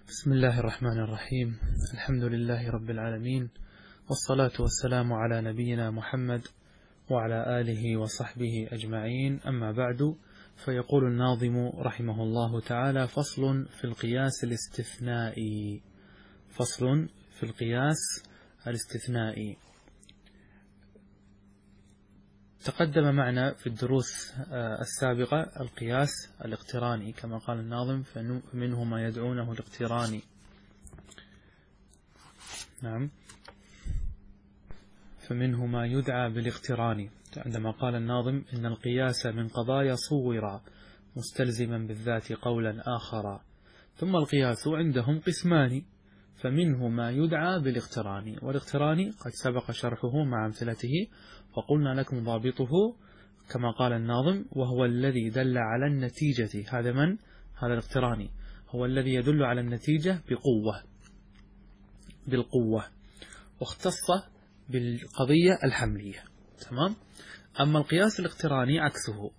بسم الله الرحمن الرحيم. الحمد لله رب العالمين، والصلاة والسلام على نبينا محمد وعلى آله وصحبه أجمعين. أما بعد، فيقول الناظم رحمه الله تعالى: فصل في القياس الاستثنائي. فصل في القياس الاستثنائي. تقدم معنا في الدروس السابقة القياس الاقتراني، كما قال الناظم: فمنه ما يدعونه الاقتراني. نعم، فمنه ما يدعى بالاقتران، عندما قال الناظم: إن القياس من قضايا صورا مستلزما بالذات قولا آخر. ثم القياس عندهم قسمان، فمنه ما يدعى بالاقتران، والاقتران قد سبق شرحه مع أمثلته، وقلنا لكم ضابطه كما قال الناظم: وهو الذي دل على النتيجة. هذا من؟ هذا الاقتراني، هو الذي يدل على النتيجة بالقوة، واختص بالقضية الحملية. تمام. أما القياس الاقتراني عكسه،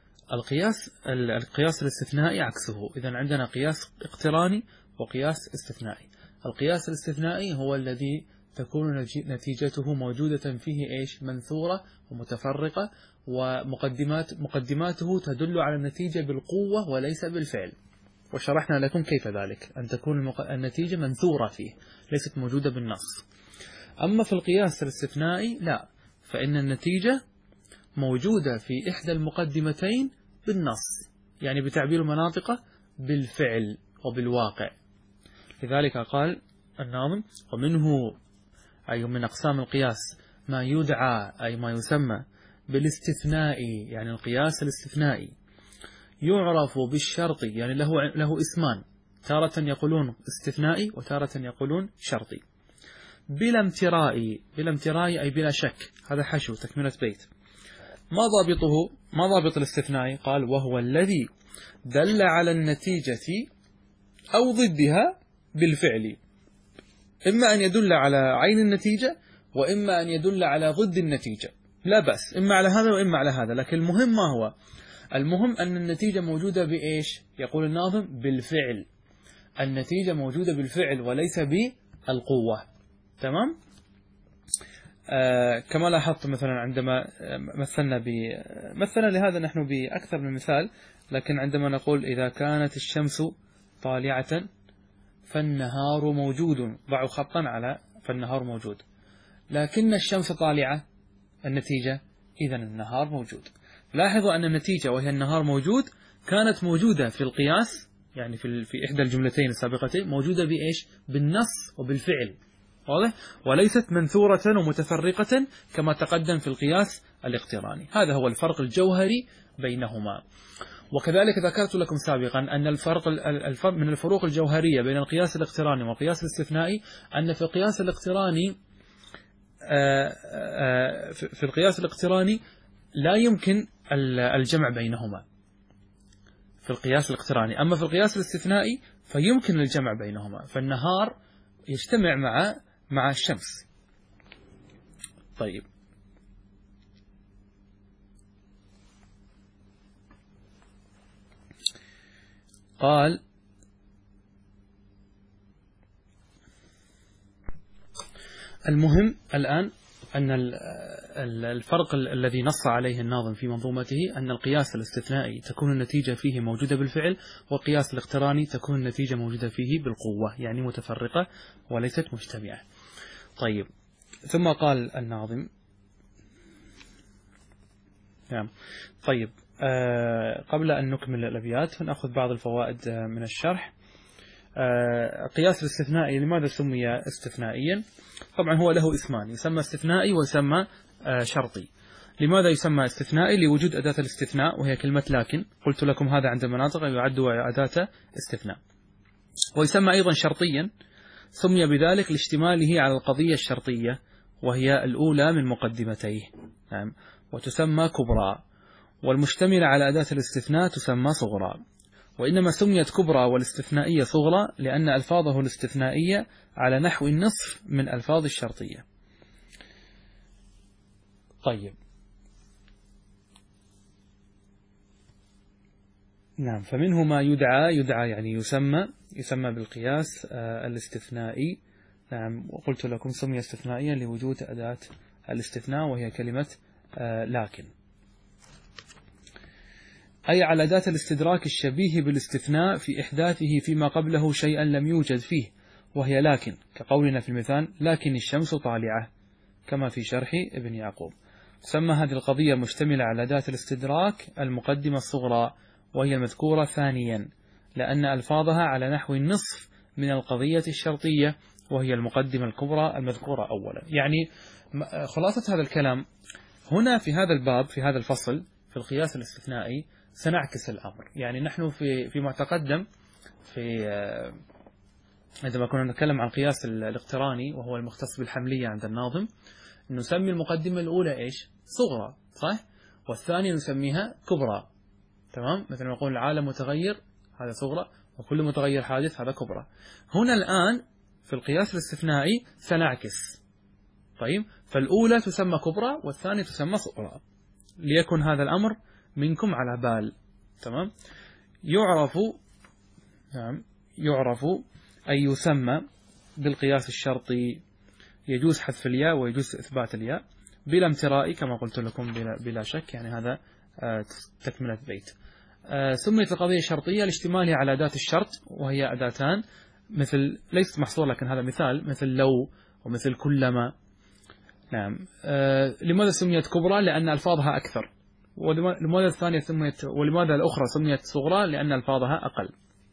القياس الاستثنائي عكسه. إذن عندنا قياس اقتراني وقياس استثنائي. القياس الاستثنائي هو الذي تكون نتيجته موجودة فيه منثورة ومتفرقة، ومقدماته تدل على النتيجة بالقوة وليس بالفعل، وشرحنا لكم كيف ذلك، أن تكون النتيجة منثورة فيه ليست موجودة بالنص. أما في القياس الاستثنائي لا، فإن النتيجة موجودة في إحدى المقدمتين بالنص، يعني بتعبير مناطقه بالفعل وبالواقع. لذلك قال الناظم: ومنه أي من أقسام القياس ما يدعى أي ما يسمى بالاستثناء، يعني القياس الاستثنائي يعرف بالشرط، يعني له اسمان، تارة يقولون استثنائي وتارة يقولون شرطي. بلا امتراء أي بلا شك، هذا حشو تكملة بيت. ما ضابط الاستثنائي؟ قال: وهو الذي دل على النتيجة أو ضدها بالفعل، إما أن يدل على عين النتيجة وإما أن يدل على ضد النتيجة، لا بأس، إما على هذا وإما على هذا، لكن المهم ما هو؟ المهم أن النتيجة موجودة بإيش؟ يقول الناظم: بالفعل. النتيجة موجودة بالفعل وليس بالقوة. تمام؟ كما لاحظت مثلا عندما مثلنا لهذا نحن بأكثر من مثال، لكن عندما نقول: إذا كانت الشمس طالعة فالنهار موجود، ضعوا خطا على فالنهار موجود، لكن الشمس طالعة، النتيجة إذن النهار موجود. لاحظوا أن النتيجة وهي النهار موجود كانت موجودة في القياس، يعني في إحدى الجملتين السابقتين، موجودة بإيش؟ بالنص وبالفعل، واضح؟ وليست منثورة ومتفرقة كما تقدم في القياس الاقتراني. هذا هو الفرق الجوهري بينهما. وكذلك ذكرت لكم سابقا أن الفرق من الفروق الجوهرية بين القياس الاقتراني والقياس الاستثنائي، أن في القياس الاقتراني لا يمكن الجمع بينهما في القياس الاقتراني، أما في القياس الاستثنائي فيمكن الجمع بينهما، فالنهار يجتمع مع الشمس. طيب، قال: المهم الآن أن الفرق الذي نص عليه الناظم في منظومته أن القياس الاستثنائي تكون النتيجة فيه موجودة بالفعل، والقياس الاقتراني تكون النتيجة موجودة فيه بالقوة، يعني متفرقة وليست مجتمعة. طيب، ثم قال الناظم: نعم. طيب، قبل أن نكمل الأبيات نأخذ بعض الفوائد من الشرح. القياس الاستثنائي لماذا سمي استثنائيا؟ طبعا هو له اسمان، يسمى استثنائي ويسمى شرطي. لماذا يسمى استثنائي؟ لوجود أداة الاستثناء وهي كلمة لكن، قلت لكم هذا عند المناطق يعد أداة استثناء. ويسمى أيضا شرطيا، سمي بذلك لاشتماله على القضية الشرطية وهي الأولى من مقدمتيه، نعم، وتسمى كبرى، والمشتملة على أداة الاستثناء تسمى صغرى. وإنما سميت كبرى والاستثنائية صغرى لأن ألفاظه الاستثنائية على نحو النصف من ألفاظ الشرطية. طيب، نعم، فمنه ما يدعى يعني يسمى بالقياس الاستثنائي. نعم، وقلت لكم سمي استثنائيا لوجود أداة الاستثناء وهي كلمة لكن، أي على أداة الاستدراك الشبيه بالاستثناء في إحداثه فيما قبله شيئا لم يوجد فيه، وهي لكن، كقولنا في المثال لكن الشمس طالعة، كما في شرح ابن يعقوب. تسمى هذه القضية مشتملة على أداة الاستدراك المقدمة الصغرى، وهي المذكورة ثانيا، لأن ألفاظها على نحو النصف من القضية الشرطية، وهي المقدمة الكبرى المذكورة أولا. يعني خلاصة هذا الكلام هنا في هذا الباب، في هذا الفصل في القياس الاستثنائي سنعكس الأمر. يعني نحن فيما تقدم عندما كنا نتكلم عن القياس الاقتراني وهو المختص بالحملية عند الناظم، نسمي المقدمة الأولى إيش؟ صغرى، صح؟ والثانية نسميها كبرى، تمام؟ مثلا نقول العالم متغير، هذا صغرى، وكل متغير حادث، هذا كبرى. هنا الآن في القياس الاستثنائي سنعكس، طيب؟ فالأولى تسمى كبرى والثانية تسمى صغرى، ليكن هذا الأمر منكم على بال، تمام؟ يعرف أي يسمى بالقياس الشرطي، يجوز حذف الياء ويجوز إثبات الياء بلا امتراء كما قلت لكم بلا شك، يعني هذا تكملة بيت. سميت القضية شرطية لاشتمالها على أداة الشرط، وهي أداتان مثل، ليست محصورة لكن هذا مثال، مثل لو ومثل كلما. نعم. لماذا سميت كبرى؟ لأن ألفاظها أكثر. ولماذا الأخرى سميت صغرى؟ لأن ألفاظها أقل.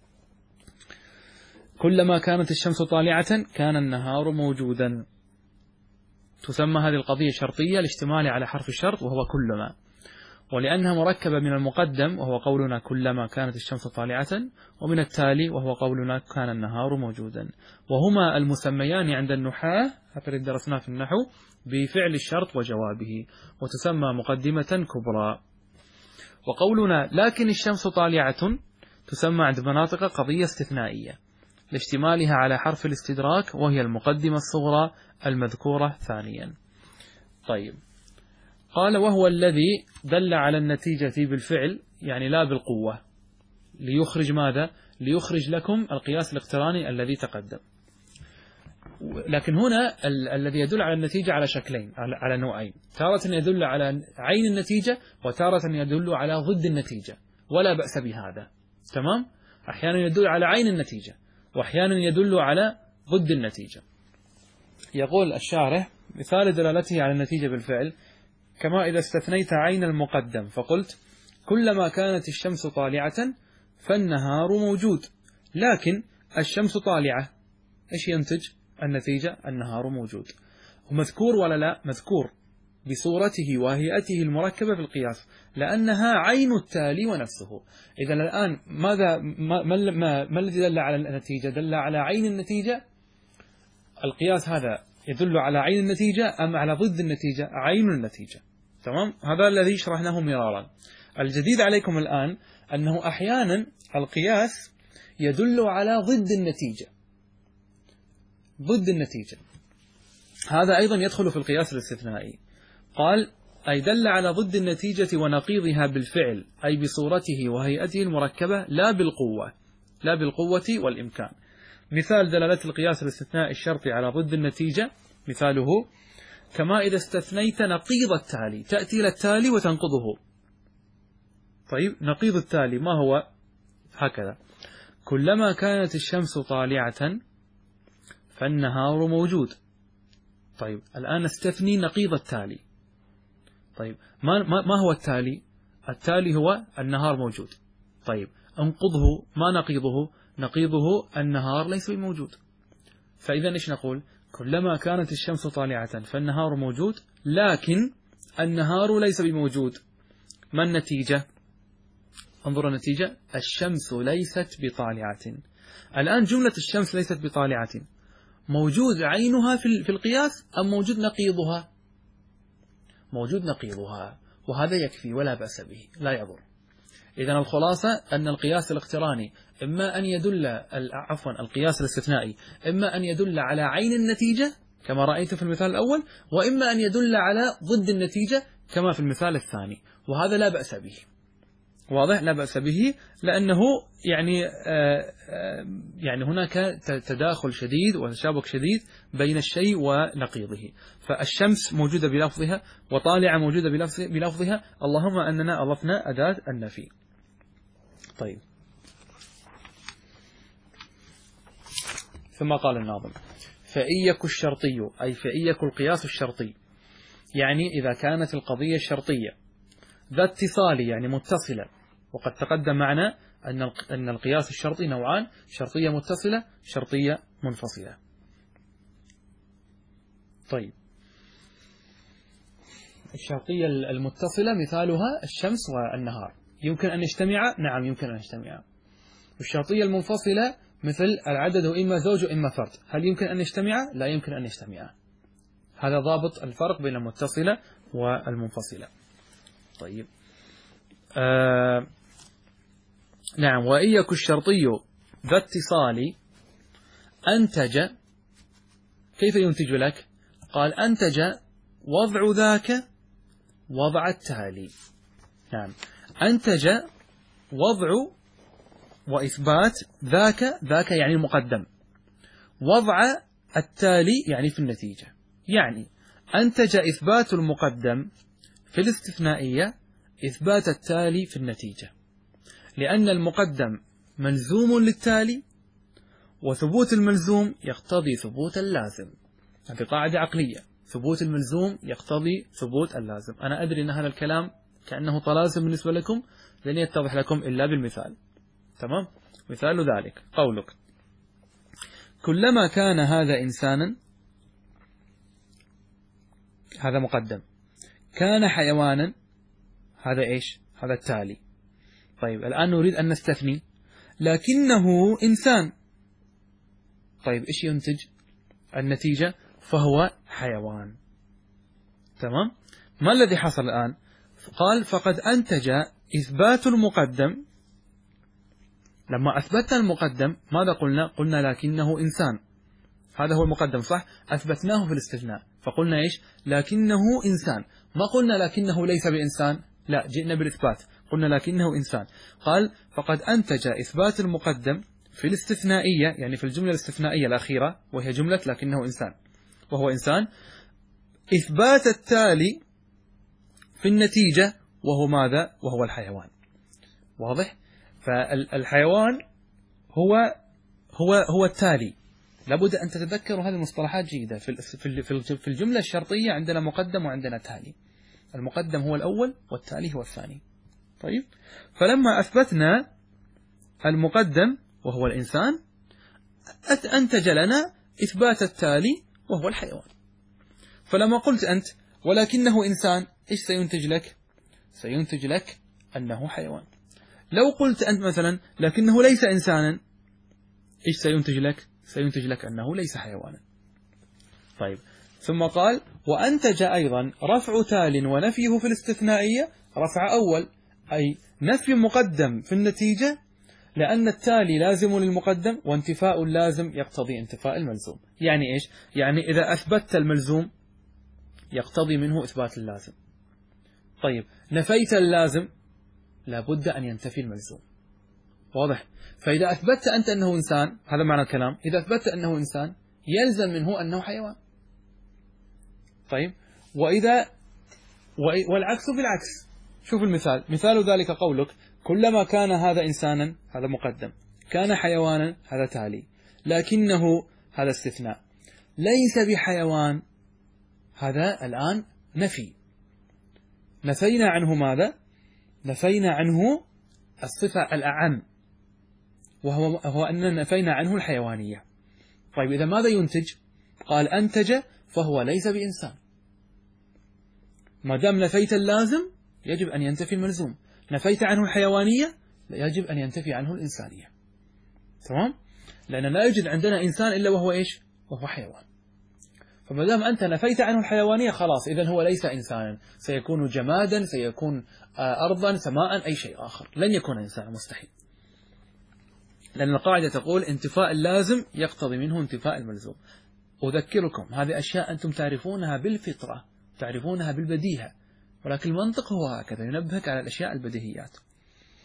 كلما كانت الشمس طالعة كان النهار موجودا. تسمى هذه القضية شرطية لاشتمالها على حرف الشرط وهو كلما، ولأنها مركبة من المقدم وهو قولنا كلما كانت الشمس طالعة، ومن التالي وهو قولنا كان النهار موجودا، وهما المسميان عند النحاة، هكذا درسنا في النحو، بفعل الشرط وجوابه، وتسمى مقدمة كبرى. وقولنا لكن الشمس طالعة تسمى عند مناطق قضية استثنائية لاشتمالها على حرف الاستدراك، وهي المقدمة الصغرى المذكورة ثانيا. طيب، قال وهو الذي دل على النتيجة بالفعل، يعني لا بالقوة، ليخرج ماذا؟ ليخرج لكم القياس الاقتراني الذي تقدم. لكن هنا الذي يدل على النتيجة على شكلين، على نوعين، تارة يدل على عين النتيجة وتارة يدل على ضد النتيجة، ولا بأس بهذا، تمام؟ أحيانا يدل على عين النتيجة وأحيانا يدل على ضد النتيجة. يقول الشارح مثال دلالته على النتيجة بالفعل كما إذا استثنيت عين المقدم فقلت كلما كانت الشمس طالعة فالنهار موجود، لكن الشمس طالعة، إيش ينتج النتيجة؟ النهار موجود. ومذكور ولا لا؟ مذكور بصورته وهيئته المركبة في القياس، لأنها عين التالي ونفسه. إذا الآن ما الذي دل على النتيجة؟ دل على عين النتيجة. القياس هذا يدل على عين النتيجة أم على ضد النتيجة؟ عين النتيجة، تمام؟ هذا الذي شرحناه مرارا. الجديد عليكم الآن أنه أحيانا القياس يدل على ضد النتيجة. ضد النتيجة هذا أيضا يدخل في القياس الاستثنائي. قال أي دل على ضد النتيجة ونقيضها بالفعل، أي بصورته وهيئته المركبة، لا بالقوة والإمكان. مثال دلالة القياس الاستثنائي الشرطي على ضد النتيجة، مثاله كما إذا استثنيت نقيض التالي، تأتي للتالي وتنقضه. طيب، نقيض التالي ما هو؟ هكذا كلما كانت الشمس طالعة فالنهار موجود. طيب، الآن استثني نقيض التالي. طيب، ما هو التالي؟ التالي هو النهار موجود. طيب، انقضه، ما نقيضه؟ نقيضه النهار ليس بموجود. فإذا إيش نقول؟ كلما كانت الشمس طالعة فالنهار موجود، لكن النهار ليس بموجود. ما النتيجة؟ انظر النتيجة، الشمس ليست بطالعة. الآن جملة الشمس ليست بطالعة موجود عينها في القياس أم موجود نقيضها؟ موجود نقيضها، وهذا يكفي ولا بأس به، لا يضر. إذن الخلاصة أن القياس الاقتراني إما أن يدل، القياس الاستثنائي إما أن يدل على عين النتيجة كما رأيت في المثال الأول، وإما أن يدل على ضد النتيجة كما في المثال الثاني، وهذا لا بأس به. واضح؟ لا بأس به، لأنه يعني هناك تداخل شديد وتشابك شديد بين الشيء ونقيضه. فالشمس موجودة بلفظها وطالعة موجودة بلفظها، اللهم أننا أضفنا أداة النفي. طيب، ثم قال الناظم: فإن يك الشرطي، أي فإن يك القياس الشرطي، يعني إذا كانت القضية الشرطية ذا اتصال يعني متصلة. وقد تقدم معنا أن القياس الشرطي نوعان: شرطية متصلة، شرطية منفصلة. طيب، الشرطية المتصلة مثالها الشمس والنهار، يمكن أن يجتمعا؟ نعم يمكن أن يجتمعا. والشرطية المنفصلة مثل العدد إما زوج وإما فرد، هل يمكن أن يجتمعا؟ لا يمكن أن يجتمعا. هذا ضابط الفرق بين المتصلة والمنفصلة. طيب، نعم. وإن يك الشرطي ذا اتصال أنتج، كيف ينتج لك؟ قال: أنتج وضع ذاك وضع التالي. نعم، أنتج وضع وإثبات ذاك يعني المقدم، وضع التالي يعني في النتيجة. يعني أنتج إثبات المقدم في الاستثنائية إثبات التالي في النتيجة، لأن المقدم ملزوم للتالي، وثبوت الملزوم يقتضي ثبوت اللازم. هذه قاعدة عقلية، ثبوت الملزوم يقتضي ثبوت اللازم. أنا أدري أن هذا الكلام كأنه طلاسم بالنسبة لكم، لن يتضح لكم إلا بالمثال. تمام؟ مثال ذلك قولك: كلما كان هذا إنسانا، هذا مقدم، كان حيوانا، هذا إيش؟ هذا التالي. طيب، الآن نريد أن نستثني لكنه إنسان. طيب، إيش ينتج النتيجة؟ فهو حيوان. تمام؟ ما الذي حصل الآن؟ قال: فقد أنتج إثبات المقدم. لما أثبتنا المقدم ماذا قلنا؟ قلنا لكنه إنسان، هذا هو المقدم صح؟ أثبتناه في الاستثناء فقلنا إيش؟ لكنه إنسان. ما قلنا لكنه ليس بإنسان، لا، جئنا بالإثبات قلنا لكنه إنسان. قال: فقد أنتج إثبات المقدم في الاستثنائية، يعني في الجملة الاستثنائية الأخيرة وهي جملة لكنه إنسان، وهو إنسان، إثبات التالي في النتيجة، وهو ماذا؟ وهو الحيوان. واضح؟ فالحيوان هو التالي. لابد أن تتذكروا هذه المصطلحات جيدة. في الجملة الشرطية عندنا مقدم وعندنا تالي. المقدم هو الأول والتالي هو الثاني. طيب، فلما أثبتنا المقدم وهو الإنسان أنتج لنا إثبات التالي وهو الحيوان. فلما قلت أنت ولكنه إنسان، إيش سينتج لك؟ سينتج لك أنه حيوان. لو قلت أنت مثلا لكنه ليس إنسانا، إيش سينتج لك؟ سينتج لك أنه ليس حيوانا. طيب، ثم قال: وأنتج أيضا رفع تال ونفيه في الاستثنائية. رفع أول أي نفي مقدم في النتيجة، لأن التالي لازم للمقدم، وانتفاء اللازم يقتضي انتفاء الملزوم. يعني إيش؟ يعني إذا أثبتت الملزوم يقتضي منه إثبات اللازم. طيب، نفيت اللازم لابد أن ينتفي الملزوم. واضح؟ فإذا أثبتت أنت أنه إنسان، هذا معنى الكلام، إذا أثبتت أنه إنسان يلزم منه أنه حيوان. طيب، والعكس بالعكس. شوف المثال، مثال ذلك قولك: كلما كان هذا إنسانا، هذا مقدم، كان حيوانا، هذا تالي، لكنه، هذا استثناء، ليس بحيوان، هذا الآن نفي. نفينا عنه ماذا؟ نفينا عنه الصفة الأعم، وهو أننا نفينا عنه الحيوانية. طيب، إذا ماذا ينتج؟ قال: أنتج فهو ليس بإنسان. ما دام نفيت اللازم يجب أن ينتفي الملزوم، نفيت عنه الحيوانية يجب أن ينتفي عنه الإنسانية. تمام؟ لأن لا يوجد عندنا إنسان إلا وهو إيش؟ وهو حيوان. فما دام أنت نفيت عنه الحيوانية خلاص، إذن هو ليس إنسانا، سيكون جمادا، سيكون أرضا، سماء، أي شيء آخر، لن يكون إنسانا، مستحيل. لأن القاعدة تقول: انتفاء اللازم يقتضي منه انتفاء الملزوم. أذكركم هذه أشياء أنتم تعرفونها بالفطرة، تعرفونها بالبديهة، ولكن المنطق هو هكذا، ينبهك على الأشياء البديهيات.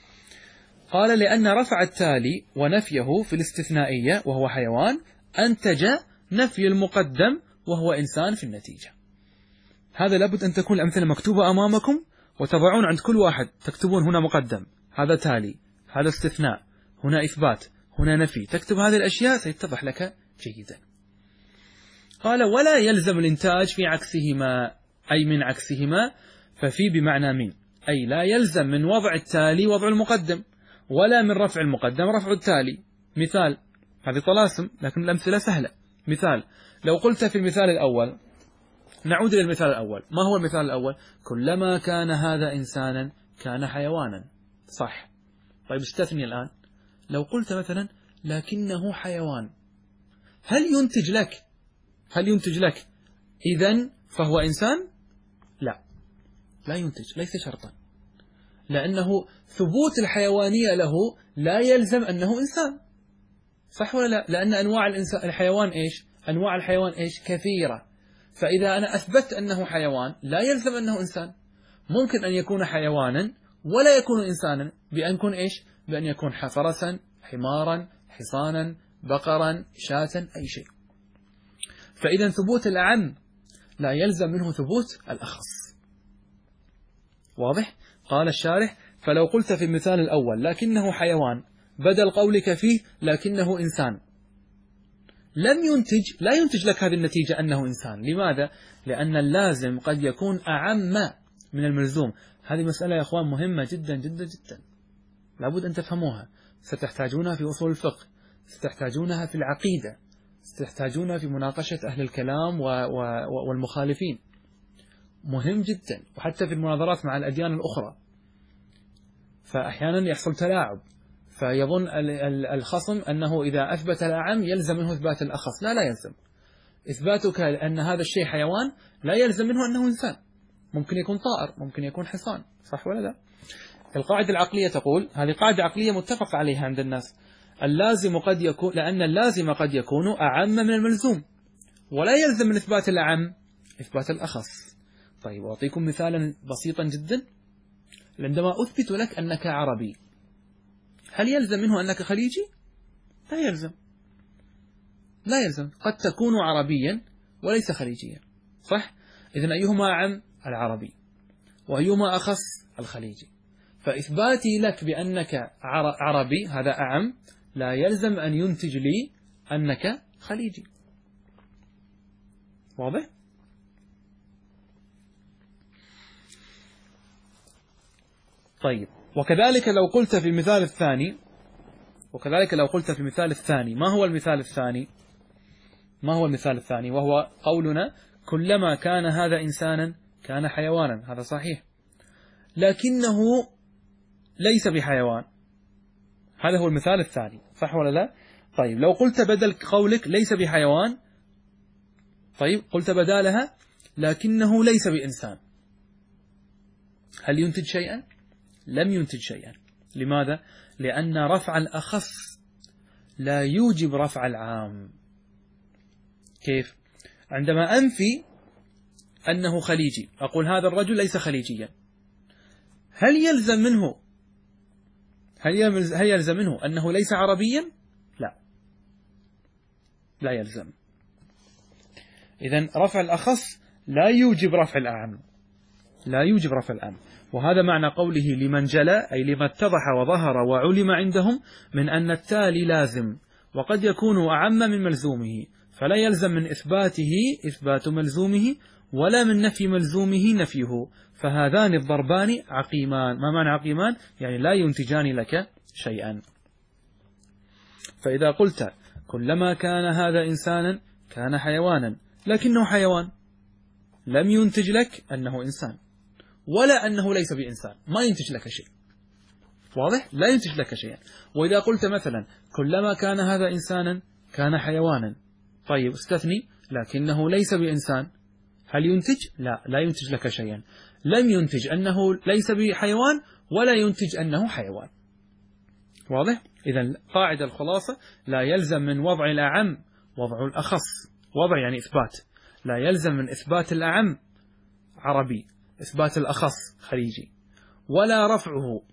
قال لأن رفع التالي ونفيه في الاستثنائية وهو حيوان أنتج نفي المقدم وهو إنسان في النتيجة. هذا لابد أن تكون الأمثلة مكتوبة أمامكم، وتضعون عند كل واحد تكتبون هنا مقدم، هذا تالي، هذا استثناء، هنا إثبات، هنا نفي. تكتب هذه الأشياء سيتضح لك جيدا. قال ولا يلزم الإنتاج في عكسهما، أي من عكسهما، ففي بمعنى من، أي لا يلزم من وضع التالي وضع المقدم، ولا من رفع المقدم رفع التالي. مثال، هذه طلاسم لكن الأمثلة سهلة. مثال، لو قلت في المثال الأول، نعود إلى المثال الأول. ما هو المثال الأول؟ كلما كان هذا إنسانا كان حيوانا. صح. طيب استثني الآن. لو قلت مثلا لكنه حيوان، هل ينتج لك إذن فهو إنسان؟ لا ينتج، ليس شرطا، لأنه ثبوت الحيوانية له لا يلزم أنه إنسان. صح ولا لا؟ لأن أنواع الحيوان إيش؟ أنواع الحيوان إيش؟ كثيرة. فإذا أنا أثبت أنه حيوان لا يلزم أنه إنسان. ممكن أن يكون حيوانا ولا يكون إنسانا بأن يكون إيش؟ بأن يكون فرسا، حمارا، حصانا، بقرا، شاة، أي شيء. فإذا ثبوت الأعم لا يلزم منه ثبوت الأخص. واضح؟ قال الشارح فلو قلت في المثال الأول لكنه حيوان بدل قولك فيه لكنه إنسان، لا ينتج لك هذه النتيجة أنه إنسان. لماذا؟ لأن اللازم قد يكون أعم من الملزوم. هذه مسألة يا أخوان مهمة جدا جدا جدا، لابد أن تفهموها. ستحتاجونها في أصول الفقه، ستحتاجونها في العقيدة، ستحتاجونها في مناقشة أهل الكلام والمخالفين. مهم جدا، وحتى في المناظرات مع الأديان الأخرى. فأحيانا يحصل تلاعب، فيظن الخصم أنه إذا أثبت الأعم يلزم منه إثبات الأخص. لا يلزم. إثباتك أن هذا الشيء حيوان لا يلزم منه أنه إنسان. ممكن يكون طائر، ممكن يكون حصان. صح ولا لا؟ القاعدة العقلية تقول، هذه قاعدة عقلية متفق عليها عند الناس، لأن اللازم قد يكون أعم من الملزوم، ولا يلزم من إثبات الأعم إثبات الأخص. طيب أعطيكم مثالا بسيطا جدا. عندما أثبت لك أنك عربي، هل يلزم منه أنك خليجي؟ لا يلزم. قد تكون عربيا وليس خليجيا. صح؟ إذن أيهما أعم؟ العربي. وأيهما أخص؟ الخليجي. فإثباتي لك بأنك عربي هذا أعم لا يلزم أن ينتج لي أنك خليجي. واضح؟ طيب وكذلك لو قلت في المثال الثاني، ما هو المثال الثاني؟ وهو قولنا كلما كان هذا إنسانا كان حيوانا. هذا صحيح، لكنه ليس بحيوان. هذا هو المثال الثاني. صح ولا لا؟ طيب لو قلت بدل قولك ليس بحيوان، طيب قلت بدالها لكنه ليس بإنسان، هل ينتج شيئا؟ لم ينتج شيئا. لماذا؟ لأن رفع الأخص لا يوجب رفع العام. كيف؟ عندما أنفي أنه خليجي، أقول هذا الرجل ليس خليجيا، هل يلزم منه أنه ليس عربيا؟ لا يلزم. إذن رفع الأخص لا يوجب رفع الأعم. وهذا معنى قوله لمن جلى، أي لما اتضح وظهر وعلم عندهم من أن التالي لازم، وقد يكون أعم من ملزومه، فلا يلزم من إثباته إثبات ملزومه، ولا من نفي ملزومه نفيه، فهذان الضربان عقيمان. ما معنى عقيمان؟ يعني لا ينتجان لك شيئا. فإذا قلت كلما كان هذا إنسانا كان حيوانا، لكنه حيوان، لم ينتج لك أنه إنسان ولا أنه ليس بإنسان، ما ينتج لك شيء. واضح؟ لا ينتج لك شيئا. وإذا قلت مثلا كلما كان هذا إنسانا كان حيوانا، طيب استثني لكنه ليس بإنسان، هل ينتج؟ لا ينتج لك شيئا. لم ينتج أنه ليس بحيوان ولا ينتج أنه حيوان. واضح؟ إذن قاعدة الخلاصة لا يلزم من وضع الأعم وضع الأخص. وضع يعني إثبات، لا يلزم من إثبات الأعم عربي إثبات الأخص خليجي، ولا رفعه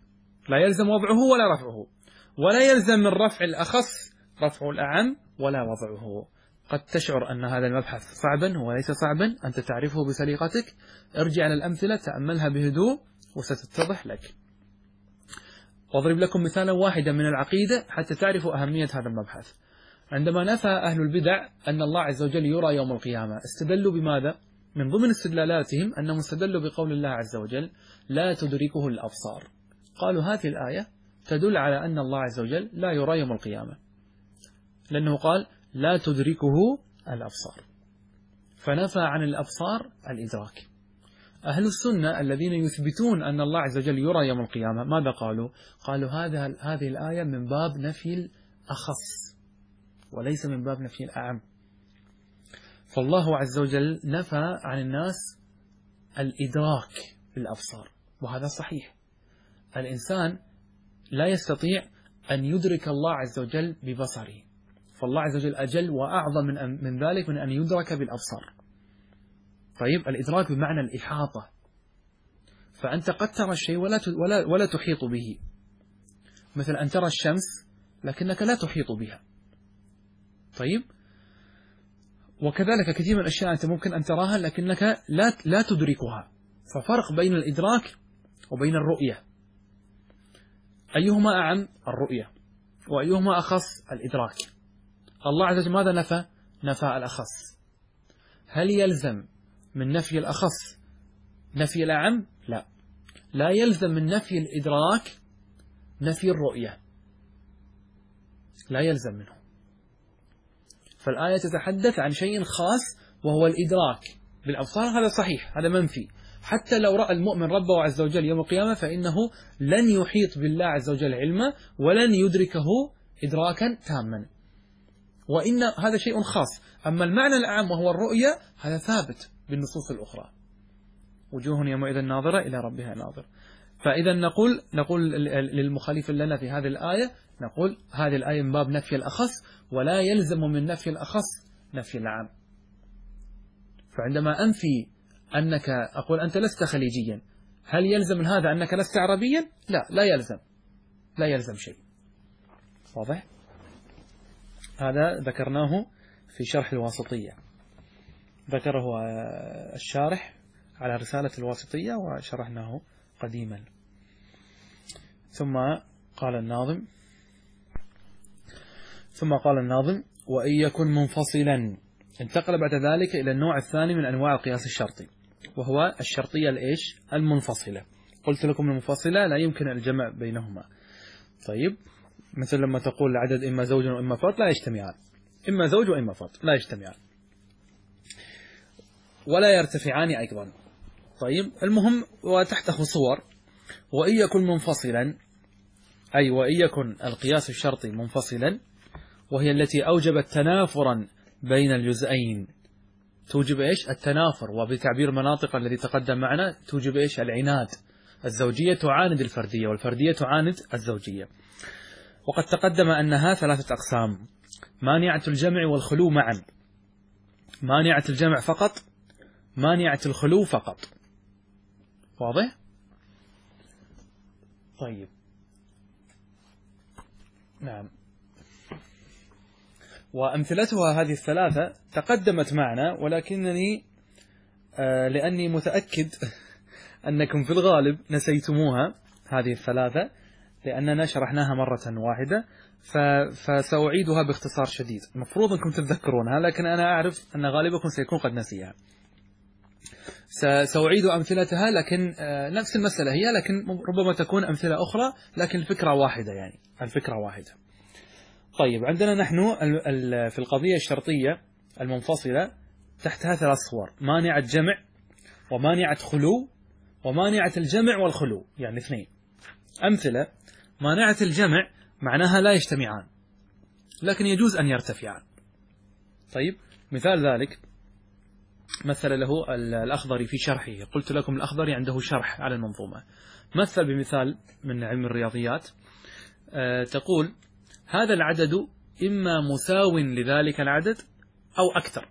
لا يلزم وضعه ولا رفعه، ولا يلزم من رفع الأخص رفع الأعم ولا وضعه. قد تشعر أن هذا المبحث صعبا، هو ليس صعبا، أنت تعرفه بسليقتك، ارجع للأمثلة تأملها بهدوء وستتضح لك. واضرب لكم مثالا واحدا من العقيدة حتى تعرفوا أهمية هذا المبحث. عندما نفى أهل البدع أن الله عز وجل يرى يوم القيامة، استدلوا بماذا؟ من ضمن استدلالاتهم أنهم استدلوا بقول الله عز وجل لا تدركه الأبصار. قالوا هذه الآية تدل على أن الله عز وجل لا يرى يوم القيامة، لأنه قال لا تدركه الأبصار، فنفى عن الأبصار الإدراك. أهل السنة الذين يثبتون أن الله عز وجل يرى يوم القيامة ماذا قالوا؟ قالوا هذه الآية من باب نفي الأخص وليس من باب نفي الأعم. فالله عز وجل نفى عن الناس الإدراك بالأبصار، وهذا صحيح. الإنسان لا يستطيع أن يدرك الله عز وجل ببصره، فالله عز وجل أجل وأعظم من ذلك من أن يدرك بالأبصار. طيب، الإدراك بمعنى الإحاطة، فأنت قد ترى الشيء ولا تحيط به، مثل أن ترى الشمس لكنك لا تحيط بها. طيب، وكذلك كثير من الأشياء أنت ممكن أن تراها لكنك لا تدركها. ففرق بين الإدراك وبين الرؤية، أيهما أعم؟ الرؤية. وأيهما أخص؟ الإدراك. الله عز وجل ماذا نفى؟ نفى الأخص. هل يلزم من نفي الأخص نفي الأعم؟ لا، لا يلزم من نفي الإدراك نفي الرؤية، لا يلزم منه. فالآية تتحدث عن شيء خاص وهو الإدراك بالأبصار، هذا صحيح، هذا منفي. حتى لو رأى المؤمن ربه عز وجل يوم القيامة فإنه لن يحيط بالله عز وجل علما ولن يدركه إدراكا تاما، وإن هذا شيء خاص. أما المعنى الأعم وهو الرؤية هذا ثابت بالنصوص الأخرى، وجوه يومئذ ناظرة إلى ربها ناظر. فإذا نقول للمخالف لنا في هذه الآية، نقول هذه الآية من باب نفي الأخص، ولا يلزم من نفي الأخص نفي العام. فعندما أنفي أنك أقول أنت لست خليجيا، هل يلزم من هذا أنك لست عربيا؟ لا، لا يلزم شيء. واضح؟ هذا ذكرناه في شرح الواسطية، ذكره الشارح على رسالة الواسطية وشرحناه قديما. ثم قال الناظم وإن يكن منفصلا. انتقل بعد ذلك إلى النوع الثاني من أنواع القياس الشرطي، وهو الشرطية المنفصلة. قلت لكم المنفصلة لا يمكن الجمع بينهما. طيب، مثل لما تقول العدد إما زوج وإما فرد لا يجتمعان، إما زوج وإما فرد لا يجتمعان ولا يرتفعان أيضا. طيب، المهم وتحته صور. وإن يكن منفصلا، أي وإن يكن القياس الشرطي منفصلا، وهي التي أوجبت تنافرا بين الجزئين. توجب إيش؟ التنافر، وبتعبير مناطق الذي تقدم معنا توجب إيش؟ العناد. الزوجية تعاند الفردية والفردية تعاند الزوجية. وقد تقدم أنها 3 أقسام: مانعة الجمع والخلو معا، مانعة الجمع فقط، مانعة الخلو فقط. واضح؟ طيب، نعم. وأمثلتها هذه ال3 تقدمت معنا، ولكنني لأني متأكد أنكم في الغالب نسيتموها هذه ال3 لأننا شرحناها مرة واحدة، فسأعيدها باختصار شديد. المفروض أنكم تتذكرونها، لكن أنا أعرف أن غالبكم سيكون قد نسيها. سأعيد أمثلتها، لكن نفس المسألة هي، لكن ربما تكون أمثلة أخرى، لكن الفكرة واحدة، يعني الفكرة واحدة. طيب، عندنا نحن في القضية الشرطية المنفصلة تحتها 3 صور: مانعة جمع ومانعة خلو ومانعة الجمع والخلو، يعني 2. أمثلة: مانعة الجمع معناها لا يجتمعان لكن يجوز أن يرتفعان. طيب، مثال ذلك مثل له الأخضري في شرحه. قلت لكم الأخضري عنده شرح على المنظومة. مثل بمثال من علم الرياضيات، تقول هذا العدد إما مساو لذلك العدد أو أكثر.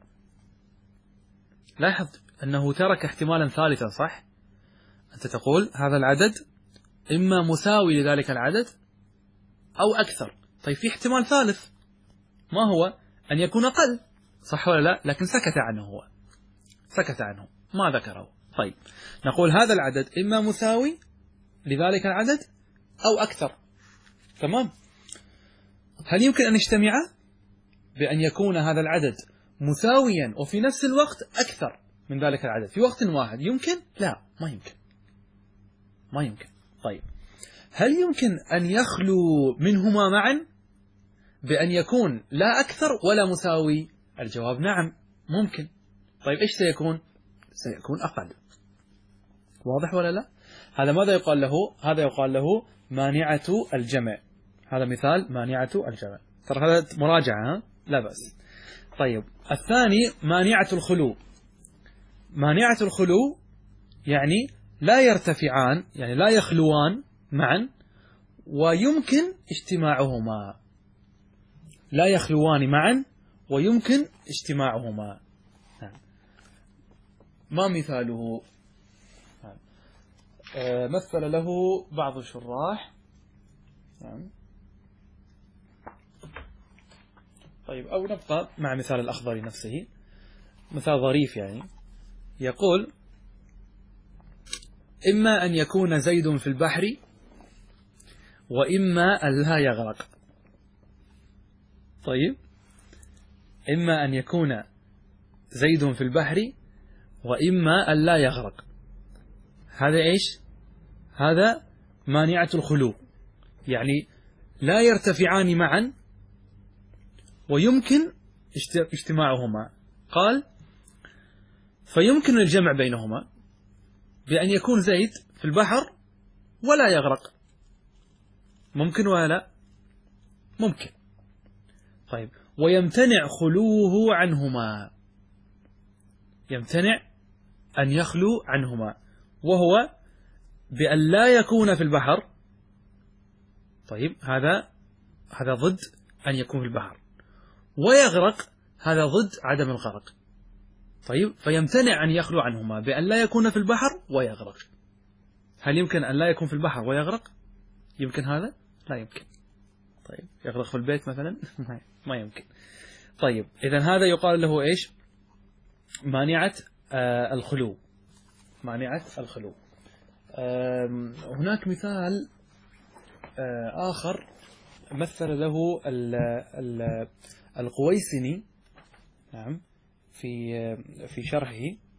لاحظ أنه ترك احتمالا ثالثا، صح؟ أنت تقول هذا العدد إما مساوي لذلك العدد أو أكثر. طيب في احتمال ثالث، ما هو؟ أن يكون أقل، صح ولا لا؟ لكن سكت عنه، هو سكت عنه ما ذكره. طيب نقول هذا العدد إما مساوي لذلك العدد أو أكثر. تمام. هل يمكن أن يجتمع بأن يكون هذا العدد مساويا وفي نفس الوقت أكثر من ذلك العدد في وقت واحد؟ يمكن؟ لا، ما يمكن، ما يمكن. طيب هل يمكن أن يخلو منهما معا بأن يكون لا أكثر ولا مساوي؟ الجواب نعم ممكن. طيب إيش سيكون؟ سيكون أقل. واضح ولا لا؟ هذا ماذا يقال له؟ هذا يقال له مانعة الجمع. هذا مثال مانعة الجمع. ترى هذا مراجعة، لا بأس. طيب الثاني مانعة الخلو. مانعة الخلو يعني لا يرتفعان، يعني لا يخلوان معا ويمكن اجتماعهما. لا يخلوان معا ويمكن اجتماعهما. ما مثاله؟ مثل له بعض الشراح. طيب أو نبقى مع مثال الأخضري نفسه، مثال ظريف يعني. يقول إما أن يكون زيد في البحر وإما أن لا يغرق. طيب إما أن يكون زيد في البحر وإما أن لا يغرق. هذا إيش؟ هذا مانعة الخلو، يعني لا يرتفعان معا ويمكن اجتماعهما. قال فيمكن الجمع بينهما بأن يكون زيد في البحر ولا يغرق. ممكن ولا لا؟ ممكن. طيب ويمتنع خلوه عنهما، يمتنع أن يخلو عنهما، وهو بأن لا يكون في البحر. طيب هذا ضد أن يكون في البحر، ويغرق هذا ضد عدم الغرق. طيب فيمتنع أن يخلو عنهما بأن لا يكون في البحر ويغرق. هل يمكن أن لا يكون في البحر ويغرق؟ يمكن هذا؟ لا يمكن. طيب يغرق في البيت مثلا؟ ما يمكن. طيب إذن هذا يقال له إيش؟ مانعة الخلو. مانعة الخلو. هناك مثال آخر مثل له القويسني، نعم، في شرحه،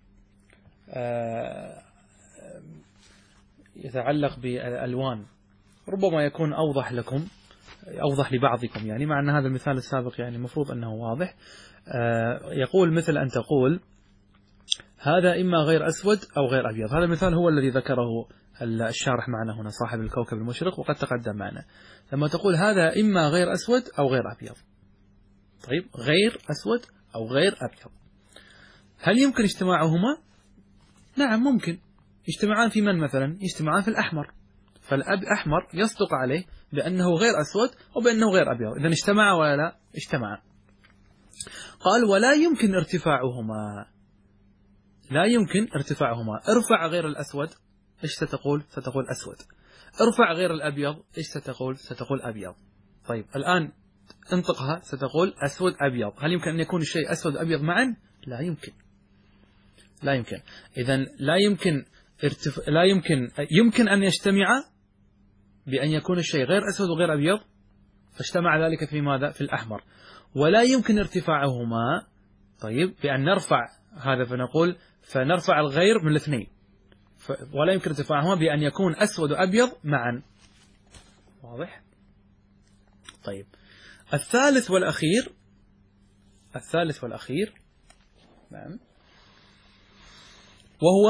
يتعلق بالألوان. ربما يكون أوضح لكم، أوضح لبعضكم يعني، مع أن هذا المثال السابق يعني المفروض أنه واضح. يقول مثل أن تقول هذا إما غير أسود أو غير أبيض. هذا المثال هو الذي ذكره الشارح معنا هنا صاحب الكوكب المشرق، وقد تقدم معنا. لما تقول هذا إما غير أسود أو غير أبيض. طيب غير أسود أو غير أبيض، هل يمكن اجتماعهما؟ نعم ممكن. يجتمعان في من مثلا؟ يجتمعان في الأحمر. فالأحمر يصدق عليه بأنه غير أسود وبأنه غير أبيض. إذن اجتمع ولا لا؟ اجتمع. قال ولا يمكن ارتفاعهما. لا يمكن ارتفاعهما. ارفع غير الأسود، إيش ستقول؟ ستقول أسود. ارفع غير الأبيض، إيش ستقول؟ ستقول أبيض. طيب الآن انطقها، ستقول أسود أبيض. هل يمكن أن يكون الشيء أسود أبيض معا؟ لا يمكن. لا يمكن. إذن لا يمكن أن يجتمع بأن يكون الشيء غير أسود وغير أبيض، فاجتمع ذلك في ماذا؟ في الأحمر. ولا يمكن ارتفاعهما، طيب بأن نرفع هذا فنقول فنرفع الغير من الاثنين، ولا يمكن ارتفاعهما بأن يكون أسود وأبيض معا. واضح؟ طيب الثالث والأخير، نعم، وهو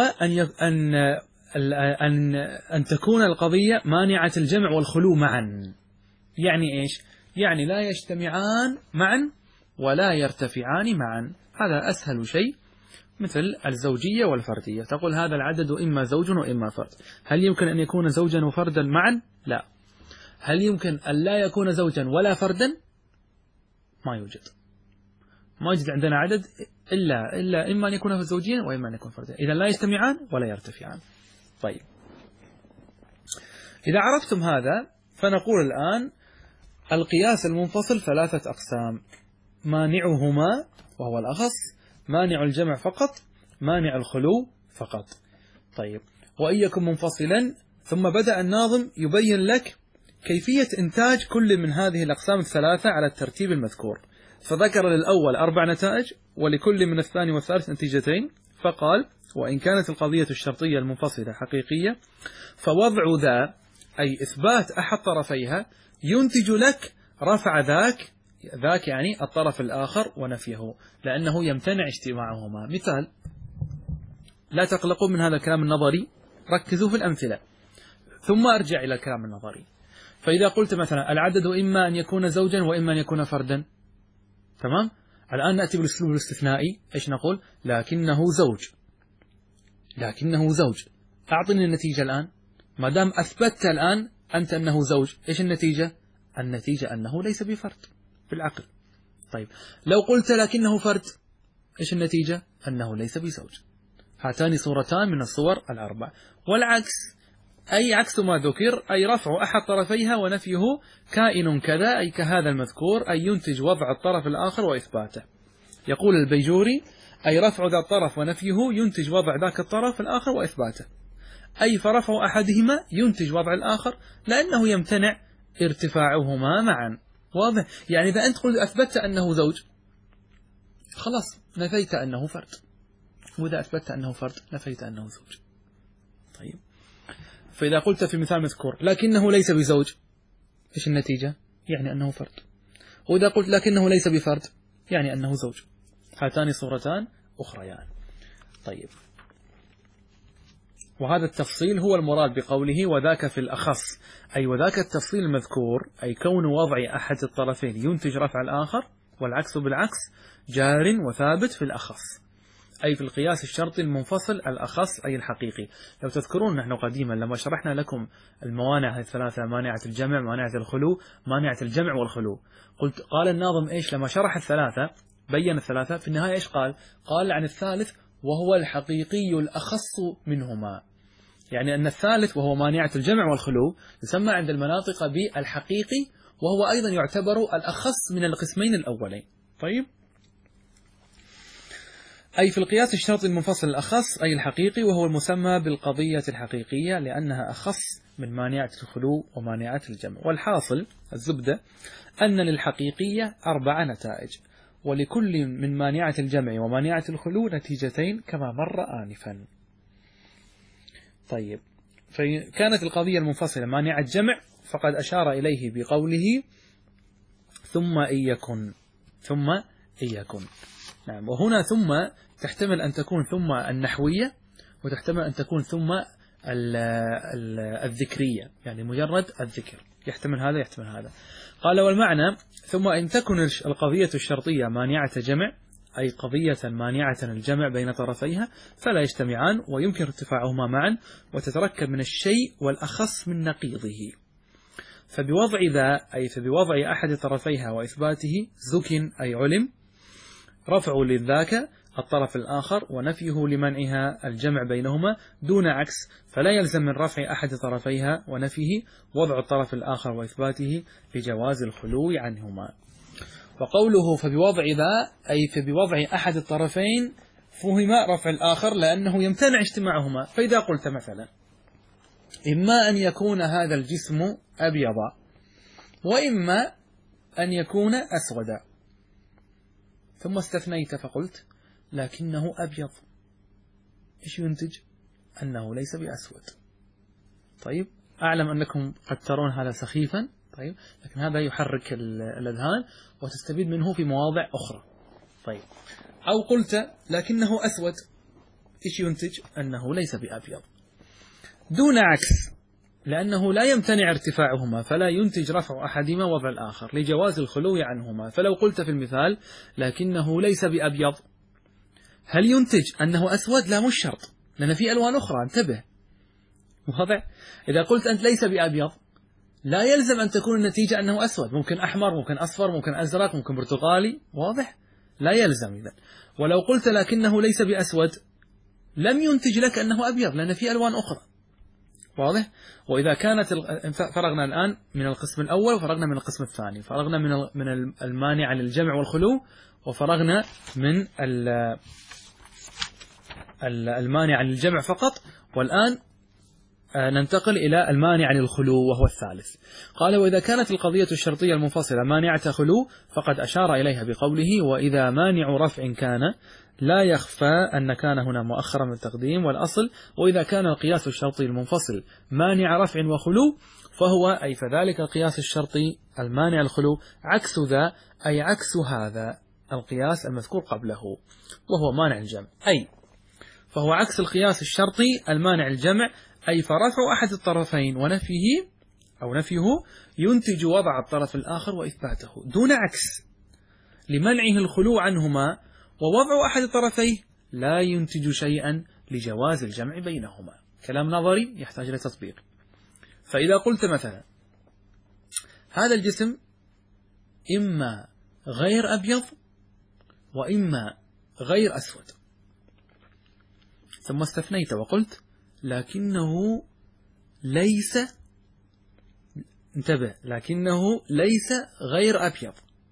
أن تكون القضية مانعة الجمع والخلو معا. يعني إيش؟ يعني لا يجتمعان معا ولا يرتفعان معا. هذا أسهل شيء، مثل الزوجية والفردية. تقول هذا العدد إما زوج وإما فرد. هل يمكن أن يكون زوجا وفردا معا؟ لا. هل يمكن أن لا يكون زوجا ولا فردا؟ ما يوجد عندنا عدد إلا إما أن يكون زوجيا وإما أن يكون فردا. إذا لا يجتمعان ولا يرتفعان. طيب إذا عرفتم هذا فنقول الآن القياس المنفصل 3 أقسام: مانعهما وهو الأخص، مانع الجمع فقط، مانع الخلو فقط. طيب، وإن يكن منفصلا. ثم بدأ الناظم يبين لك كيفية إنتاج كل من هذه الأقسام الثلاثة على الترتيب المذكور، فذكر للأول 4 نتائج، ولكل من الثاني والثالث نتيجتين، فقال: وإن كانت القضية الشرطية المنفصلة حقيقية فوضع ذا، أي إثبات أحد طرفيها، ينتج لك رفع ذاك يعني الطرف الآخر ونفيه، لأنه يمتنع اجتماعهما. مثال، لا تقلقوا من هذا الكلام النظري، ركزوا في الأمثلة ثم أرجع إلى الكلام النظري. فإذا قلت مثلا العدد إما أن يكون زوجا وإما أن يكون فردا، تمام؟ الآن نأتي بالأسلوب الاستثنائي، إيش نقول؟ لكنه زوج. أعطني النتيجة الآن. ما دام أثبتت الآن أنت أنه زوج، إيش النتيجة؟ النتيجة أنه ليس بفرد بالعقل. طيب، لو قلت لكنه فرد، إيش النتيجة؟ أنه ليس بزوج. هاتان صورتان من الصور الأربع. والعكس، أي عكس ما ذكر، أي رفع أحد طرفيها ونفيه كائن كذا، أي كهذا المذكور، أي ينتج وضع الطرف الآخر وإثباته. يقول البيجوري: أي رفع ذا الطرف ونفيه ينتج وضع ذاك الطرف الآخر وإثباته، أي فرفع أحدهما ينتج وضع الآخر، لأنه يمتنع ارتفاعهما معا. واضح؟ يعني إذا أنت قلت أثبتت أنه زوج، خلاص نفيت أنه فرد، وإذا أثبتت أنه فرد نفيت أنه زوج. طيب، فإذا قلت في مثال مذكور لكنه ليس بزوج، إيش النتيجة؟ يعني أنه فرد. وإذا قلت لكنه ليس بفرد، يعني أنه زوج. هاتان صورتان أخريان. طيب، وهذا التفصيل هو المراد بقوله وذاك في الأخص، أي وذاك التفصيل المذكور، أي كون وضع أحد الطرفين ينتج رفع الآخر، والعكس بالعكس، جار وثابت في الأخص، أي في القياس الشرطي المنفصل الأخص، أي الحقيقي. لو تذكرون نحن قديما لما شرحنا لكم الموانع الثلاثة: مانعة الجمع، مانعة الخلو، مانعة الجمع والخلو، قال الناظم إيش لما شرح الثلاثة، بين الثلاثة، في النهاية إيش قال؟ قال عن الثالث: وهو الحقيقي الأخص منهما. يعني أن الثالث وهو مانعة الجمع والخلو يسمى عند المناطق بالحقيقي، وهو أيضا يعتبر الأخص من القسمين الأولين. طيب، أي في القياس الشرطي المنفصل الأخص، أي الحقيقي، وهو المسمى بالقضية الحقيقية لأنها أخص من مانعة الخلو ومانعة الجمع. والحاصل الزبدة أن للحقيقية 4 نتائج، ولكل من مانعة الجمع ومانعة الخلو نتيجتين كما مر آنفا. طيب، فكانت القضية المنفصلة مانعة جمع فقد أشار إليه بقوله ثم إن يكن. نعم، وهنا ثم تحتمل أن تكون ثم النحوية، وتحتمل أن تكون ثم الذكرية، يعني مجرد الذكر، يحتمل هذا يحتمل هذا. قال: والمعنى ثم إن تكن القضية الشرطية مانعة جمع، أي قضية مانعة الجمع بين طرفيها، فلا يجتمعان ويمكن ارتفاعهما معا، وتتركب من الشيء والأخص من نقيضه. فبوضع ذا، أي فبوضع أحد طرفيها وإثباته، زكٍ أي علم، رفع لذاك الطرف الآخر ونفيه لمنعها الجمع بينهما، دون عكس، فلا يلزم من رفع أحد طرفيها ونفيه وضع الطرف الآخر وإثباته لجواز الخلو عنهما. وقوله فبوضع ذا، أي فبوضع أحد الطرفين، فهم رفع الآخر لأنه يمتنع اجتماعهما. فإذا قلت مثلا إما أن يكون هذا الجسم أبيض وإما أن يكون أسودا، ثم استثنيت فقلت لكنه أبيض، إيش ينتج؟ أنه ليس بأسود. طيب، أعلم أنكم قد ترون هذا سخيفا، طيب، لكن هذا يحرك الأذهان وتستفيد منه في مواضع أخرى. طيب، أو قلت لكنه أسود، إيش ينتج؟ أنه ليس بأبيض، دون عكس، لأنه لا يمتنع ارتفاعهما، فلا ينتج رفع أحدهما وضع الآخر لجواز الخلو عنهما. فلو قلت في المثال لكنه ليس بأبيض، هل ينتج أنه أسود؟ لا، مش شرط، لأن في ألوان أخرى، انتبه. واضح؟ إذا قلت أنت ليس بأبيض، لا يلزم أن تكون النتيجة أنه أسود، ممكن أحمر، ممكن أصفر، ممكن أزرق، ممكن برتقالي. واضح؟ لا يلزم إذن. ولو قلت لكنه ليس بأسود، لم ينتج لك أنه أبيض، لأن في ألوان أخرى. واضح؟ وإذا كانت فرغنا الآن من القسم الأول وفرغنا من القسم الثاني، فرغنا من المانع للجمع والخلو، وفرغنا من المانع للجمع فقط، والآن ننتقل إلى المانع للخلو وهو الثالث. قال: وإذا كانت القضية الشرطية المنفصلة مانعة خلو فقد أشار إليها بقوله: وإذا مانع رفع كان لا يخفى أن كان هنا مؤخرا من التقديم والأصل. وإذا كان القياس الشرطي المنفصل مانع رفع وخلو فهو أي فذلك القياس الشرطي المانع الخلو عكس ذا، أي عكس هذا القياس المذكور قبله وهو مانع الجمع، أي فهو عكس القياس الشرطي المانع الجمع، أي فرفع أحد الطرفين ونفيه ينتج وضع الطرف الآخر وإثباته، دون عكس لمنعه الخلو عنهما، ووضع أحد الطرفيه لا ينتج شيئا لجواز الجمع بينهما. كلام نظري يحتاج إلى تطبيق. فإذا قلت مثلا هذا الجسم إما غير أبيض وإما غير أسود، ثم استثنيت وقلت لكنه ليس، انتبه، لكنه ليس غير أبيض،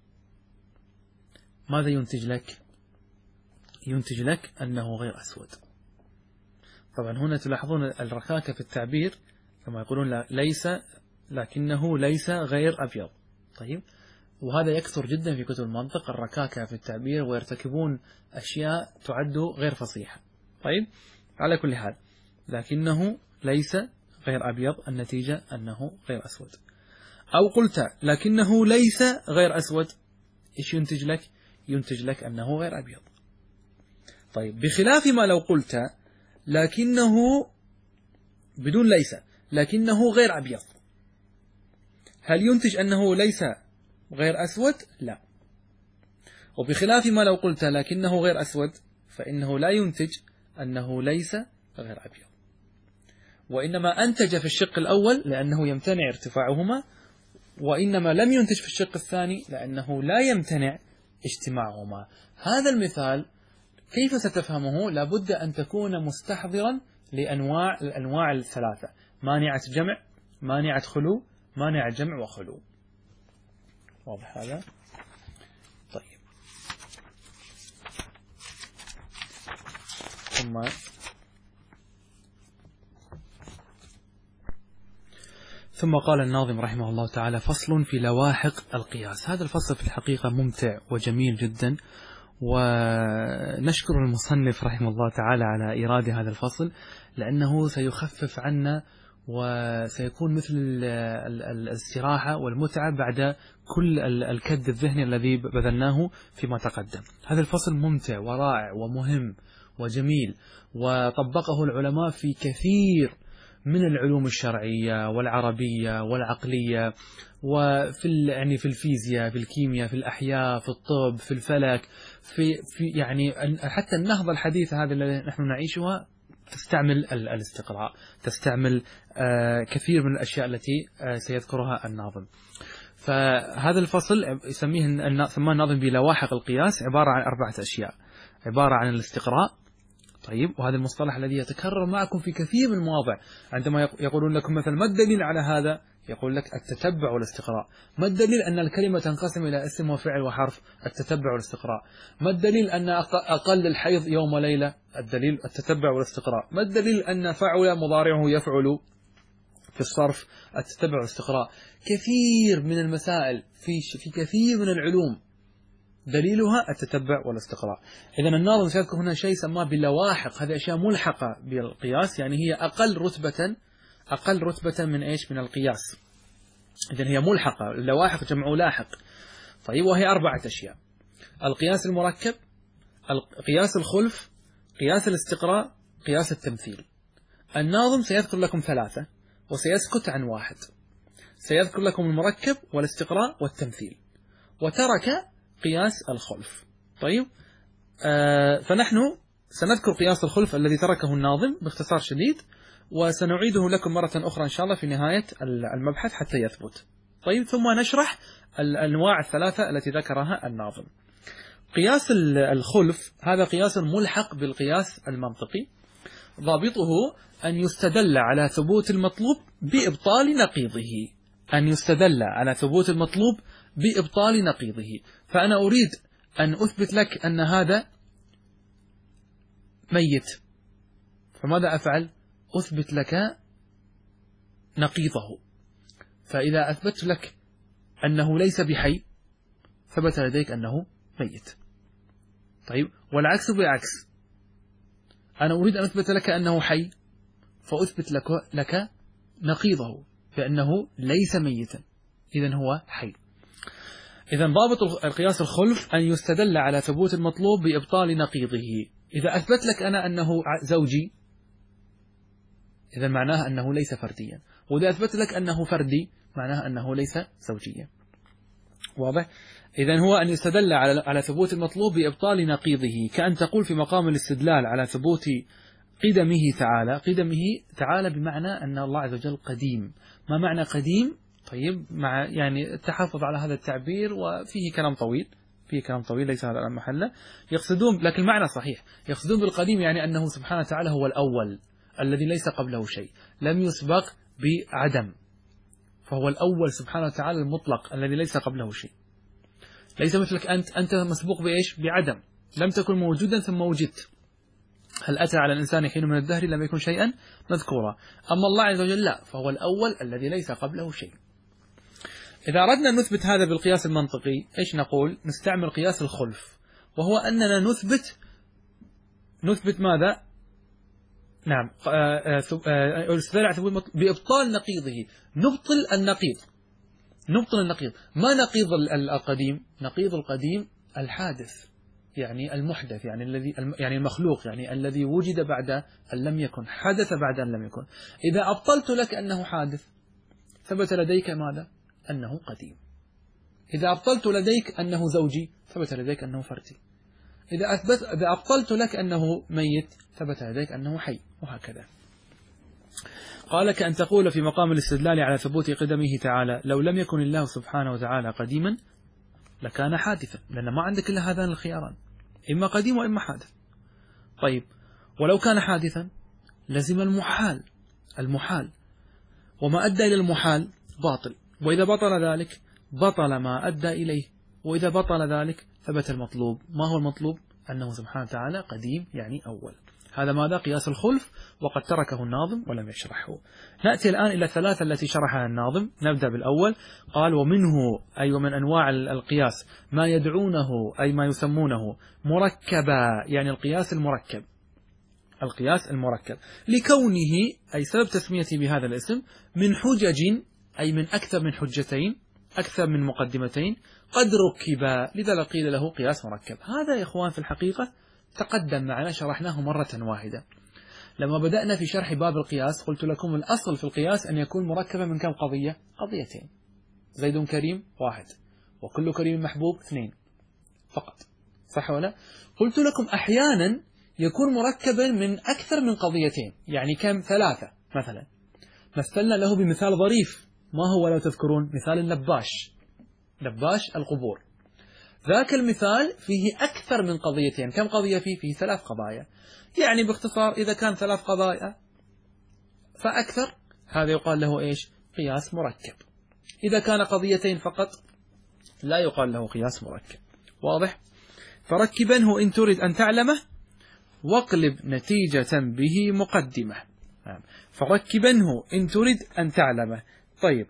ماذا ينتج لك؟ ينتج لك أنه غير أسود. طبعا هنا تلاحظون الركاكة في التعبير، كما يقولون ليس، لكنه ليس غير أبيض. طيب، وهذا يكثر جدا في كتب المنطق، الركاكة في التعبير، ويرتكبون أشياء تعد غير فصيحة. طيب، على كل حال لكنه ليس غير أبيض، النتيجة أنه غير أسود. أو قلت لكنه ليس غير أسود، إيش ينتج لك؟ ينتج لك أنه غير أبيض. طيب، بخلاف ما لو قلت لكنه بدون ليس لكنه غير أبيض، هل ينتج أنه ليس غير أسود؟ لا. وبخلاف ما لو قلت لكنه غير أسود فإنه لا ينتج أنه ليس غير أبيض، وإنما أنتج في الشق الأول لأنه يمتنع ارتفاعهما، وإنما لم ينتج في الشق الثاني لأنه لا يمتنع اجتماعهما. هذا المثال كيف ستفهمه؟ لابد أن تكون مستحضرا الأنواع الثلاثة: مانعة جمع، مانعة خلو، مانع جمع وخلو. واضح هذا؟ طيب، ثم قال الناظم رحمه الله تعالى: فصل في لواحق القياس. هذا الفصل في الحقيقة ممتع وجميل جدا، ونشكر المصنف رحمه الله تعالى على إيراد هذا الفصل، لأنه سيخفف عنا وسيكون مثل الاستراحة والمتعة بعد كل الكد الذهني الذي بذلناه فيما تقدم. هذا الفصل ممتع ورائع ومهم وجميل، وطبقه العلماء في كثير من العلوم الشرعية والعربية والعقلية، وفي يعني في الفيزياء، في الكيمياء، في الأحياء، في الطب، في الفلك، في يعني حتى النهضة الحديثة هذه التي نحن نعيشها تستعمل الاستقراء، تستعمل كثير من الأشياء التي سيذكرها الناظم. فهذا الفصل سماه الناظم بلواحق القياس، عبارة عن 4 أشياء: عبارة عن الاستقراء. طيب، وهذا المصطلح الذي يتكرر معكم في كثير من المواضع، عندما يقولون لكم مثلا ما الدليل على هذا؟ يقول لك التتبع والاستقراء. ما الدليل أن الكلمة تنقسم إلى اسم وفعل وحرف؟ التتبع والاستقراء. ما الدليل أن أقل الحيض يوم وليلة؟ الدليل التتبع والاستقراء. ما الدليل أن فعل مضارعه يفعل في الصرف؟ التتبع والاستقراء. كثير من المسائل في كثير من العلوم دليلها التتبع والاستقراء. إذن الناظم سيذكر هنا شيء سماه باللواحق، هذه أشياء ملحقة بالقياس، يعني هي أقل رتبة من إيش؟ من القياس. إذن هي ملحقة، اللواحق جمع لاحق. طيب، وهي 4 أشياء: القياس المركب، قياس الخلف، قياس الاستقراء، قياس التمثيل. الناظم سيذكر لكم 3 وسيسكت عن 1، سيذكر لكم المركب والاستقراء والتمثيل، وترك قياس الخلف. طيب، فنحن سنذكر قياس الخلف الذي تركه الناظم باختصار شديد، وسنعيده لكم مرة أخرى إن شاء الله في نهاية المبحث حتى يثبت. طيب، ثم نشرح الأنواع ال3 التي ذكرها الناظم. قياس الخلف هذا قياس ملحق بالقياس المنطقي، ضابطه أن يستدل على ثبوت المطلوب بإبطال نقيضه، أن يستدل على ثبوت المطلوب بإبطال نقيضه. فأنا أريد أن أثبت لك أن هذا ميت، فماذا أفعل؟ أثبت لك نقيضه. فإذا أثبت لك أنه ليس بحي ثبت لديك أنه ميت. طيب، والعكس بالعكس، أنا أريد أن أثبت لك أنه حي فأثبت لك نقيضه بأنه ليس ميتا، إذن هو حي. إذن ضابط القياس الخلف أن يستدل على ثبوت المطلوب بإبطال نقيضه. إذا أثبت لك أنا أنه زوجي إذن معناها أنه ليس فرديا، وإذا أثبت لك أنه فردي معناها أنه ليس زوجيا. واضح؟ إذن هو أن يستدل على ثبوت المطلوب بإبطال نقيضه، كأن تقول في مقام الاستدلال على ثبوت قدمه تعالى. قدمه تعالى بمعنى أن الله عز وجل قديم. ما معنى قديم؟ طيب، مع يعني التحفظ على هذا التعبير وفيه كلام طويل، ليس هذا محله. يقصدون، لكن المعنى صحيح، يقصدون بالقديم يعني أنه سبحانه وتعالى هو الأول الذي ليس قبله شيء، لم يسبق بعدم، فهو الأول سبحانه وتعالى المطلق الذي ليس قبله شيء. ليس مثلك أنت مسبوق بإيش؟ بعدم، لم تكن موجودا ثم وجدت. هل أتى على الإنسان حين من الدهر لم يكن شيئا مذكورا؟ أما الله عز وجل لا، فهو الأول الذي ليس قبله شيء. إذا أردنا أن نثبت هذا بالقياس المنطقي إيش نقول؟ نستعمل قياس الخلف، وهو أننا نثبت ماذا؟ نعم، بإبطال نقيضه. نبطل النقيض. ما نقيض القديم؟ نقيض القديم الحادث، يعني المحدث، يعني يعني المخلوق، يعني الذي وجد بعد أن لم يكن، حدث بعد أن لم يكن. إذا أبطلت لك أنه حادث ثبت لديك ماذا؟ أنه قديم. إذا أبطلت لديك أنه زوجي ثبت لديك أنه فردي. إذا أبطلت لك أنه ميت ثبت لديك أنه حي، وهكذا. قال كأن تقول في مقام الاستدلال على ثبوت قدمه تعالى: لو لم يكن الله سبحانه وتعالى قديما لكان حادثا، لأن ما عندك إلا هذان الخياران، إما قديم وإما حادث. طيب، ولو كان حادثا لزم المحال، وما أدى إلى المحال باطل، وإذا بطل ذلك بطل ما أدى إليه، وإذا بطل ذلك ثبت المطلوب. ما هو المطلوب؟ أنه سبحانه وتعالى قديم، يعني أول. هذا ماذا؟ قياس الخلف، وقد تركه الناظم ولم يشرحه. نأتي الآن إلى الثلاثة التي شرحها الناظم. نبدأ بالأول. قال: ومنه أي ومن أنواع القياس ما يدعونه أي ما يسمونه مركبا، يعني القياس المركب، لكونه أي سبب تسميته بهذا الاسم من حجج، أي من أكثر من حجتين، أكثر من مقدمتين، قد ركبا، لذا قيل له قياس مركب. هذا يا إخوان في الحقيقة تقدم معنا، شرحناه مرة واحدة. لما بدأنا في شرح باب القياس قلت لكم الأصل في القياس أن يكون مركبا من كم قضية؟ قضيتين. زيد كريم 1، وكل كريم محبوب 2 فقط، صح ولا؟ قلت لكم أحيانا يكون مركبا من أكثر من قضيتين، يعني كم؟ 3 مثلا. مثلنا له بمثال ظريف، ما هو لو تذكرون؟ مثال لباش القبور. ذاك المثال فيه أكثر من قضيتين. كم قضية فيه 3 قضايا. يعني باختصار إذا كان 3 قضايا فأكثر، هذا يقال له إيش؟ قياس مركب. إذا كان قضيتين فقط لا يقال له قياس مركب. واضح؟ فركبنه إن تريد أن تعلمه، واقلب نتيجة به مقدمة. فركبنه إن تريد أن تعلمه. طيب،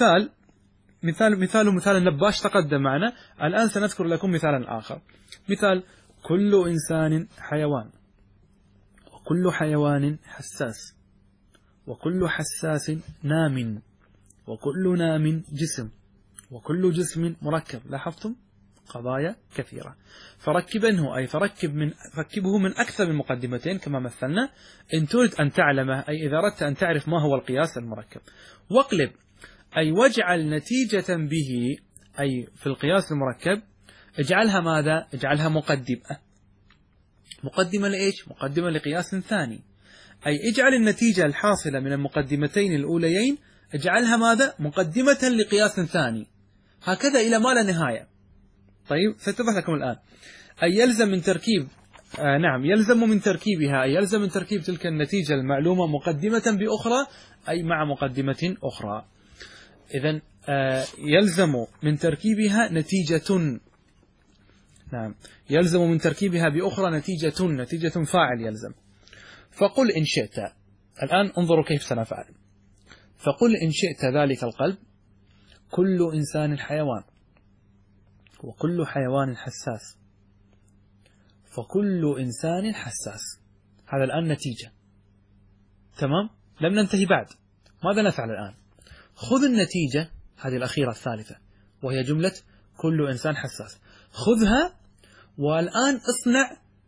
مثال النباش تقدم معنا. الآن سنذكر لكم مثالا آخر. مثال: كل إنسان حيوان، وكل حيوان حساس، وكل حساس نام، وكل نام جسم، وكل جسم مركب. لاحظتم؟ قضايا كثيرة. فركبنه أي فركبه من أكثر من مقدمتين كما مثلنا، إن تريد أن تعلمه أي إذا أردت أن تعرف ما هو القياس المركب. واقلب أي واجعل نتيجة به، أي في القياس المركب اجعلها ماذا؟ اجعلها مقدمة لإيش؟ مقدمة لقياس ثاني. أي اجعل النتيجة الحاصلة من المقدمتين الأوليين اجعلها ماذا؟ مقدمة لقياس ثاني، هكذا إلى ما لا نهاية. طيب، سأتضح لكم الآن. أي يلزم من تركيب نعم، يلزم من تركيبها، أي يلزم من تركيب تلك النتيجة المعلومة مقدمة بأخرى، أي مع مقدمة أخرى. إذن يلزم من تركيبها نتيجة. نعم، يلزم من تركيبها بأخرى نتيجة فاعل يلزم. فقل إن شئت، الآن انظروا كيف سنفعل. فقل إن شئت ذلك القلب كل إنسان حيوان، وكل حيوان حساس، فكل إنسان حساس. هذا الآن نتيجة، تمام؟ لم ننتهي بعد. ماذا نفعل الآن؟ خذ النتيجة هذه الأخيرة الثالثة، وهي جملة كل إنسان حساس، خذها والآن اصنع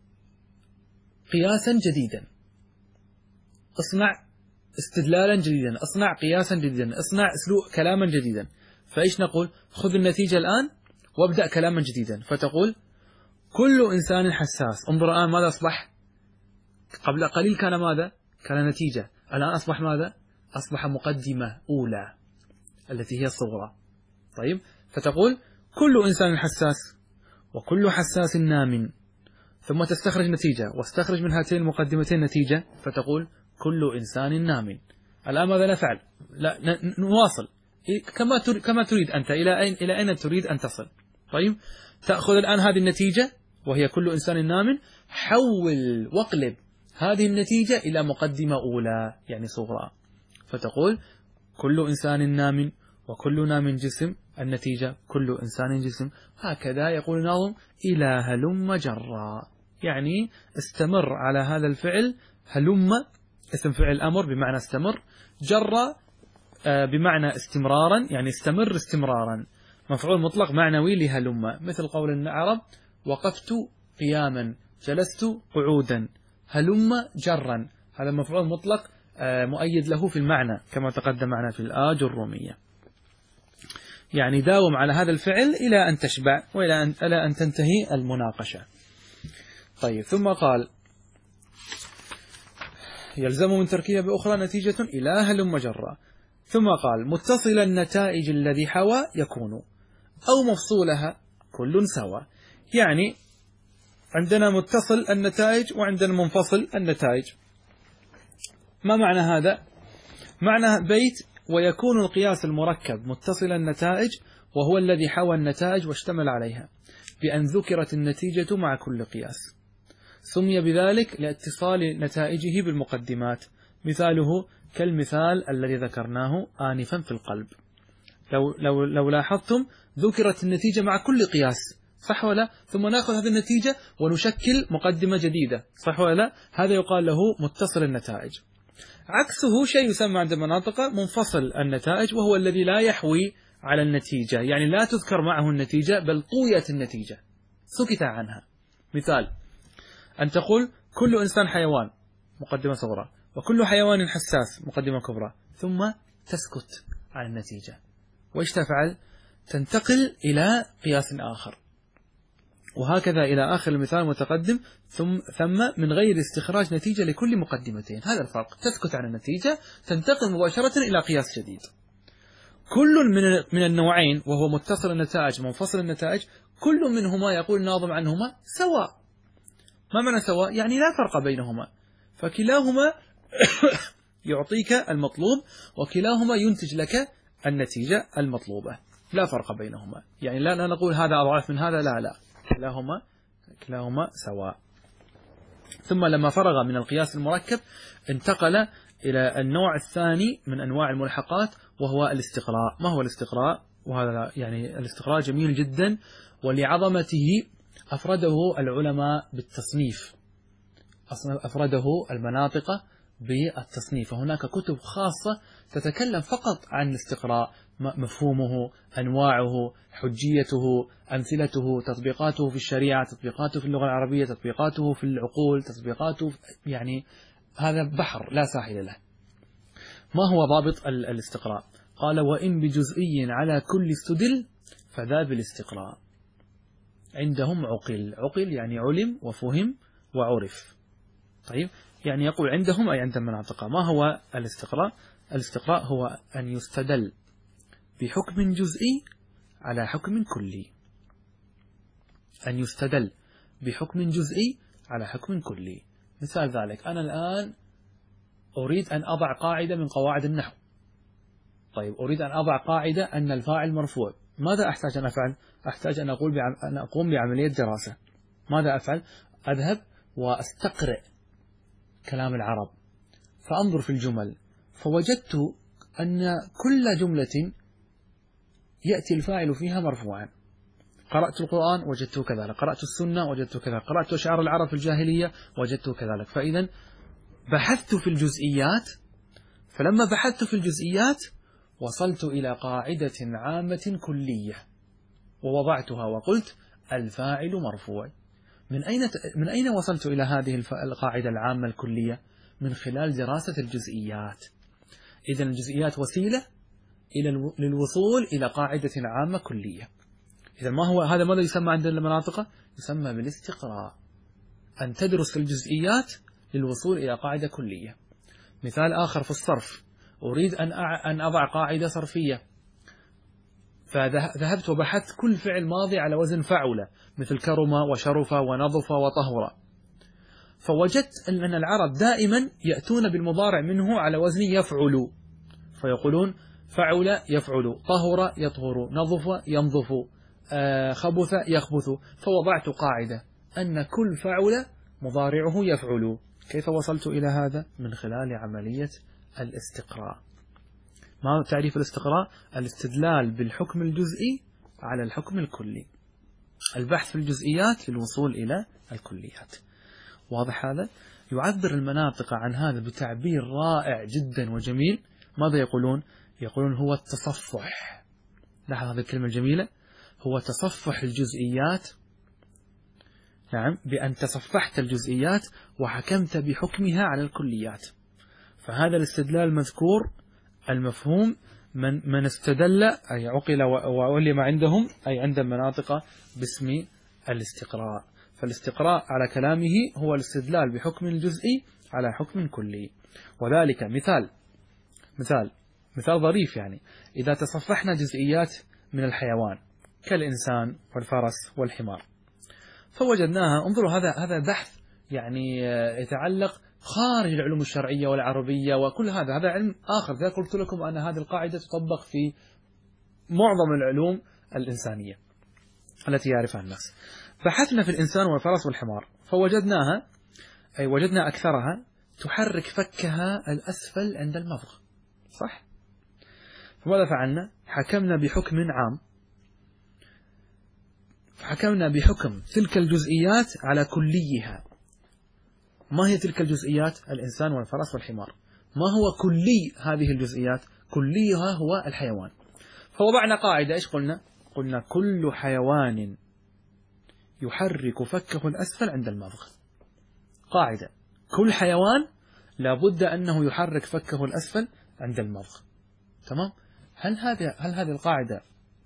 قياسا جديدا، اصنع استدلالا جديدا، اصنع قياسا جديدا، اصنع اسلوب كلاما جديدا. فإيش نقول؟ خذ النتيجة الآن وابدأ كلاما جديدا، فتقول كل إنسان حساس. انظر الآن ماذا أصبح؟ قبل قليل كان ماذا؟ كان نتيجة، الآن أصبح ماذا؟ أصبح مقدمة أولى التي هي الصغرى. طيب، فتقول كل إنسان حساس وكل حساس نام، ثم تستخرج نتيجة واستخرج من هاتين المقدمتين نتيجة، فتقول كل إنسان نام. الآن ماذا نفعل؟ لا، نواصل كما تريد أنت. إلى أين تريد أن تصل؟ طيب، تأخذ الآن هذه النتيجة وهي كل إنسان نام، حول واقلب هذه النتيجة إلى مقدمة أولى يعني صغرى، فتقول كل إنسان نام وكل نام جسم، النتيجة كل إنسان جسم. هكذا يقول الناظم إلى هلم جرا، يعني استمر على هذا الفعل. هلم اسم فعل الأمر بمعنى استمر، جرا بمعنى استمرارا، يعني استمر استمرارا، مفعول مطلق معنوي لهلم، مثل قول العرب وقفت قياما جلست قعودا، هلم جرا، هذا مفعول مطلق مؤيد له في المعنى كما تقدم معنا في الآج الرومية. يعني داوم على هذا الفعل إلى أن تشبع وإلى أن تنتهي المناقشة. طيب، ثم قال يلزم من تركيب بأخرى نتيجة إلى هلم جرا. ثم قال متصل النتائج الذي حوى يكون أو مفصولها كل سوا. يعني عندنا متصل النتائج وعندنا منفصل النتائج. ما معنى هذا؟ معنى بيت ويكون القياس المركب متصل النتائج وهو الذي حوى النتائج واشتمل عليها، بأن ذكرت النتيجة مع كل قياس، سمي بذلك لاتصال نتائجه بالمقدمات. مثاله كالمثال الذي ذكرناه آنفا في القلب. لو لاحظتم ذكرت النتيجة مع كل قياس، صح ولا؟ ثم نأخذ هذه النتيجة ونشكل مقدمة جديدة، صح ولا؟ هذا يقال له متصل النتائج. عكسه شيء يسمى عند المناطق منفصل النتائج، وهو الذي لا يحوي على النتيجة، يعني لا تذكر معه النتيجة بل طويت النتيجة سكت عنها. مثال أن تقول كل إنسان حيوان مقدمة صغرى، وكل حيوان حساس مقدمة كبرى، ثم تسكت عن النتيجة. وإيش تفعل؟ تنتقل إلى قياس آخر، وهكذا إلى آخر المثال المتقدم، ثم من غير استخراج نتيجة لكل مقدمتين. هذا الفرق، تسكت عن النتيجة، تنتقل مباشرة إلى قياس جديد. كل من النوعين وهو متصل النتائج منفصل النتائج، كل منهما يقول الناظم عنهما سواء. ما معنى سواء؟ يعني لا فرق بينهما، فكلاهما يعطيك المطلوب وكلاهما ينتج لك النتيجة المطلوبة، لا فرق بينهما. يعني لا نقول هذا أضعف من هذا، لا، كلاهما سواء. ثم لما فرغ من القياس المركب انتقل إلى النوع الثاني من أنواع الملحقات، وهو الاستقراء. ما هو الاستقراء؟ وهذا يعني الاستقراء جميل جدا، ولعظمته أفرده العلماء بالتصنيف، أفرده المناطق بالتصنيف، فهناك كتب خاصة تتكلم فقط عن الاستقراء، مفهومه، أنواعه، حجيته، أمثلته، تطبيقاته في الشريعة، تطبيقاته في اللغة العربية، تطبيقاته في العقول، تطبيقاته يعني هذا بحر لا ساحل له. ما هو ضابط الاستقراء؟ قال وإن بجزئي على كل استدل فذا بالاستقراء. عندهم عقل يعني علم وفهم وعرف. طيب، يعني يقول عندهم أي عند المناطق. ما هو الاستقراء؟ الاستقراء هو أن يستدل بحكم جزئي على حكم كلي، أن يستدل بحكم جزئي على حكم كلي. مثال ذلك: أنا الآن أريد أن أضع قاعدة من قواعد النحو. طيب، أريد أن أضع قاعدة أن الفاعل مرفوع. ماذا أحتاج أن أفعل؟ أحتاج أن أقوم بعملية دراسة. ماذا أفعل؟ أذهب وأستقرئ كلام العرب، فأنظر في الجمل، فوجدت أن كل جملة يأتي الفاعل فيها مرفوعا. قرأت القرآن وجدته كذلك، قرأت السنة وجدته كذلك، قرأت أشعار العرب في الجاهلية وجدته كذلك. فإذا بحثت في الجزئيات، فلما بحثت في الجزئيات وصلت إلى قاعدة عامة كلية ووضعتها وقلت الفاعل مرفوع. من أين وصلت إلى هذه القاعدة العامة الكلية؟ من خلال دراسة الجزئيات. إذن الجزئيات وسيلة للوصول إلى قاعدة عامة كلية. إذن ما هو هذا؟ ماذا يسمى عند المناطق؟ يسمى بالاستقراء، أن تدرس في الجزئيات للوصول إلى قاعدة كلية. مثال آخر في الصرف: أريد أن أضع قاعدة صرفية، فذهبت وبحثت كل فعل ماضي على وزن فعل، مثل كرم وشرف ونظف وطهر، فوجدت أن العرب دائما يأتون بالمضارع منه على وزن يفعل، فيقولون فعل يفعل، طهر يطهر، نظف ينظف، خبث يخبث. فوضعت قاعدة أن كل فعل مضارعه يفعل. كيف وصلت إلى هذا؟ من خلال عملية الاستقراء. ما تعريف الاستقراء؟ الاستدلال بالحكم الجزئي على الحكم الكلي، البحث في الجزئيات للوصول إلى الكليات. واضح هذا؟ يعبر المناطق عن هذا بتعبير رائع جدا وجميل. ماذا يقولون؟ يقولون هو التصفح. لاحظ هذه الكلمة الجميلة، هو تصفح الجزئيات. نعم، بأن تصفحت الجزئيات وحكمت بحكمها على الكليات. فهذا الاستدلال المذكور المفهوم من استدل أي عقل وعلم عندهم، أي عند المناطق، باسم الاستقراء. فالاستقراء على كلامه هو الاستدلال بحكم الجزئي على حكم كلي. وذلك مثال ظريف، يعني إذا تصفحنا جزئيات من الحيوان كالإنسان والفرس والحمار، فوجدناها، انظروا هذا بحث يعني يتعلق خارج العلوم الشرعية والعربية وكل هذا علم آخر. ذا قلت لكم أن هذه القاعدة تطبق في معظم العلوم الإنسانية التي يعرفها الناس. بحثنا في الإنسان والفرس والحمار فوجدناها، أي وجدنا أكثرها تحرك فكها الأسفل عند المضغ، صح؟ فماذا فعلنا؟ حكمنا بحكم عام، حكمنا بحكم تلك الجزئيات على كليها. ما هي تلك الجزئيات؟ الإنسان والفرس والحمار. ما هو كلي هذه الجزئيات؟ كليها هو الحيوان. فوضعنا قاعدة، إيش قلنا؟ قلنا كل حيوان يحرك فكه الأسفل عند المضغ. قاعدة: كل حيوان لابد أنه يحرك فكه الأسفل عند المضغ. تمام؟ هل هذه القاعدة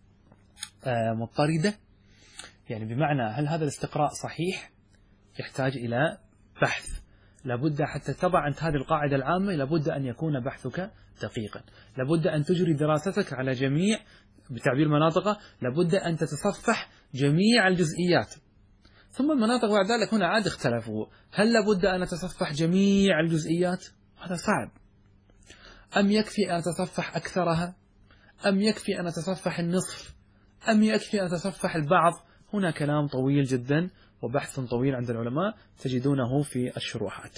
مضطردة؟ يعني بمعنى هل هذا الاستقراء صحيح؟ يحتاج إلى بحث. لابد حتى تضع أنت هذه القاعدة العامة، لابد أن يكون بحثك دقيقا، لابد أن تجري دراستك على جميع، بتعبير مناطق، لابد أن تتصفح جميع الجزئيات. ثم المناطق بعد ذلك هنا عاد اختلفوا، هل لابد أن أتصفح جميع الجزئيات؟ هذا صعب. أم يكفي أن أتصفح أكثرها؟ أم يكفي أن أتصفح النصف؟ أم يكفي أن أتصفح البعض؟ هنا كلام طويل جدا وبحث طويل عند العلماء تجدونه في الشروحات.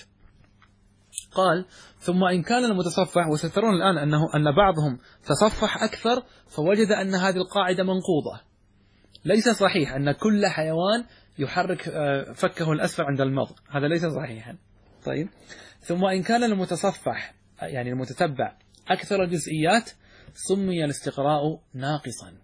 قال: ثم إن كان المتصفح، وسترون الآن أن بعضهم تصفح أكثر فوجد أن هذه القاعدة منقوضة، ليس صحيح أن كل حيوان يحرك فكه الأسفل عند المضغ، هذا ليس صحيحا. طيب، ثم إن كان المتصفح يعني المتتبع أكثر الجزئيات سمي الاستقراء ناقصا.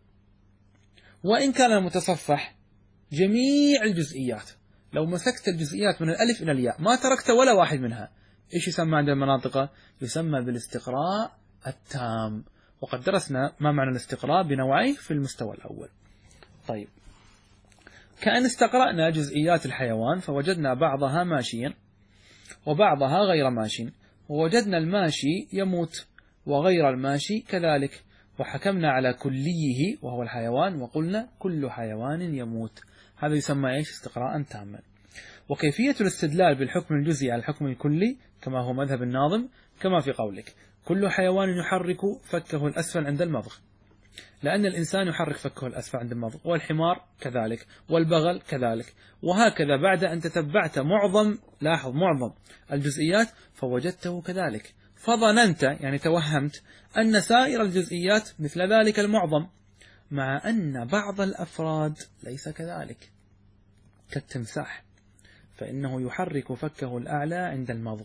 وإن كان المتصفح جميع الجزئيات، لو مسكت الجزئيات من الألف إلى الياء ما تركت ولا واحد منها، إيش يسمى عند المناطق؟ يسمى بالاستقراء التام. وقد درسنا ما معنى الاستقراء بنوعيه في المستوى الأول. طيب، كأن استقرأنا جزئيات الحيوان فوجدنا بعضها ماشيا وبعضها غير ماشي، ووجدنا الماشي يموت وغير الماشي كذلك، وحكمنا على كليه وهو الحيوان وقلنا كل حيوان يموت. هذا يسمى إيش؟ استقراء تاما. وكيفية الاستدلال بالحكم الجزئي على الحكم الكلي كما هو مذهب الناظم كما في قولك كل حيوان يحرك فكه الأسفل عند المضغ، لأن الإنسان يحرك فكه الأسفل عند المضغ، والحمار كذلك، والبغل كذلك، وهكذا بعد أن تتبعت معظم الجزئيات فوجدته كذلك، فظننت يعني توهمت أن سائر الجزئيات مثل ذلك المعظم، مع أن بعض الأفراد ليس كذلك، كالتمساح فإنه يحرك فكه الأعلى عند المضغ.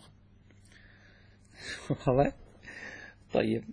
طيب،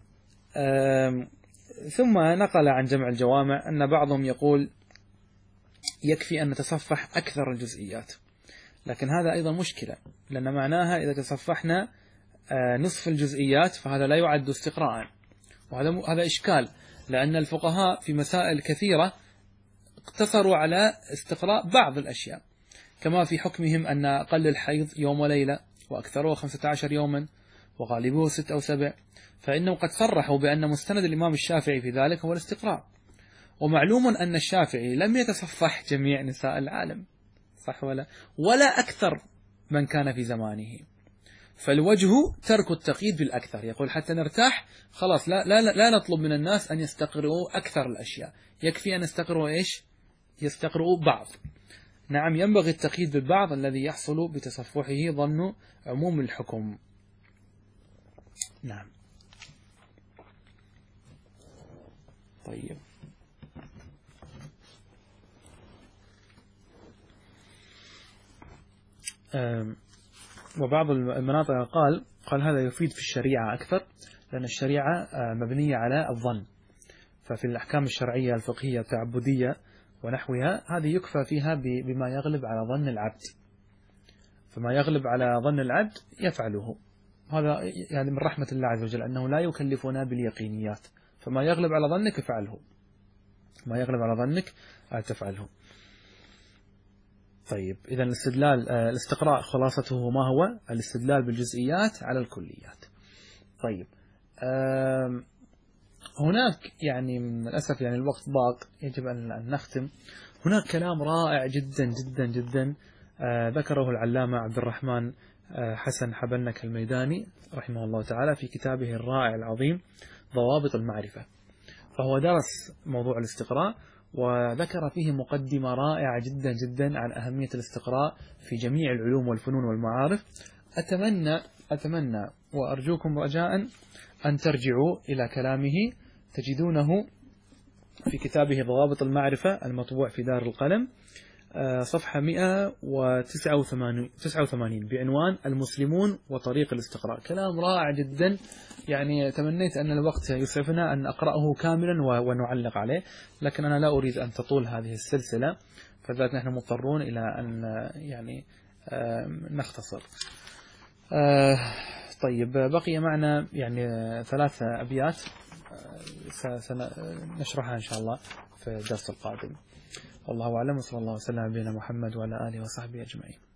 ثم نقل عن جمع الجوامع أن بعضهم يقول يكفي أن نتصفح أكثر الجزئيات، لكن هذا أيضا مشكلة، لأن معناها إذا تصفحنا نصف الجزئيات فهذا لا يعد استقراء، وهذا إشكال، لأن الفقهاء في مسائل كثيرة اقتصروا على استقراء بعض الأشياء، كما في حكمهم أن أقل الحيض يوم وليلة وأكثره 15 يوما وغالبه 6 أو 7، فإنهم قد صرحوا بأن مستند الإمام الشافعي في ذلك هو الاستقراء، ومعلوم أن الشافعي لم يتصفح جميع نساء العالم، صح ولا أكثر من كان في زمانه، فالوجه ترك التقييد بالأكثر، يقول حتى نرتاح خلاص لا نطلب من الناس أن يستقرؤوا أكثر الأشياء، يكفي أن يستقرؤوا يستقرؤوا بعض. نعم، ينبغي التقييد بالبعض الذي يحصل بتصفحه ظن عموم الحكم. نعم. طيب، وبعض المناطق قال هذا يفيد في الشريعة أكثر، لأن الشريعة مبنية على الظن، ففي الأحكام الشرعية الفقهية التعبدية ونحوها هذه يكفى فيها بما يغلب على ظن العبد، فما يغلب على ظن العبد يفعله، هذا يعني من رحمة الله عز وجل أنه لا يكلفنا باليقينيات، فما يغلب على ظنك افعله، ما يغلب على ظنك تفعله. طيب، إذا الاستقراء خلاصته ما هو؟ الاستدلال بالجزئيات على الكليات. طيب، هناك يعني للأسف يعني الوقت ضاق، يجب أن نختم. هناك كلام رائع جدا جدا جدا ذكره العلامة عبد الرحمن حسن حبنك الميداني رحمه الله تعالى في كتابه الرائع العظيم ضوابط المعرفة، فهو درس موضوع الاستقراء وذكر فيه مقدمة رائعة جدا جدا عن أهمية الاستقراء في جميع العلوم والفنون والمعارف. أتمنى وأرجوكم رجاء أن ترجعوا إلى كلامه، تجدونه في كتابه ضوابط المعرفة المطبوع في دار القلم، صفحة 189 بعنوان المسلمون وطريق الاستقراء. كلام رائع جدا، يعني تمنيت أن الوقت يسعفنا أن أقرأه كاملا ونعلق عليه، لكن أنا لا أريد أن تطول هذه السلسلة، فذلك نحن مضطرون إلى أن يعني نختصر. طيب، بقي معنا يعني 3 أبيات سنشرحها إن شاء الله في الدرس القادم. والله أعلم، وصلى الله وسلم على نبينا محمد وعلى آله وصحبه أجمعين.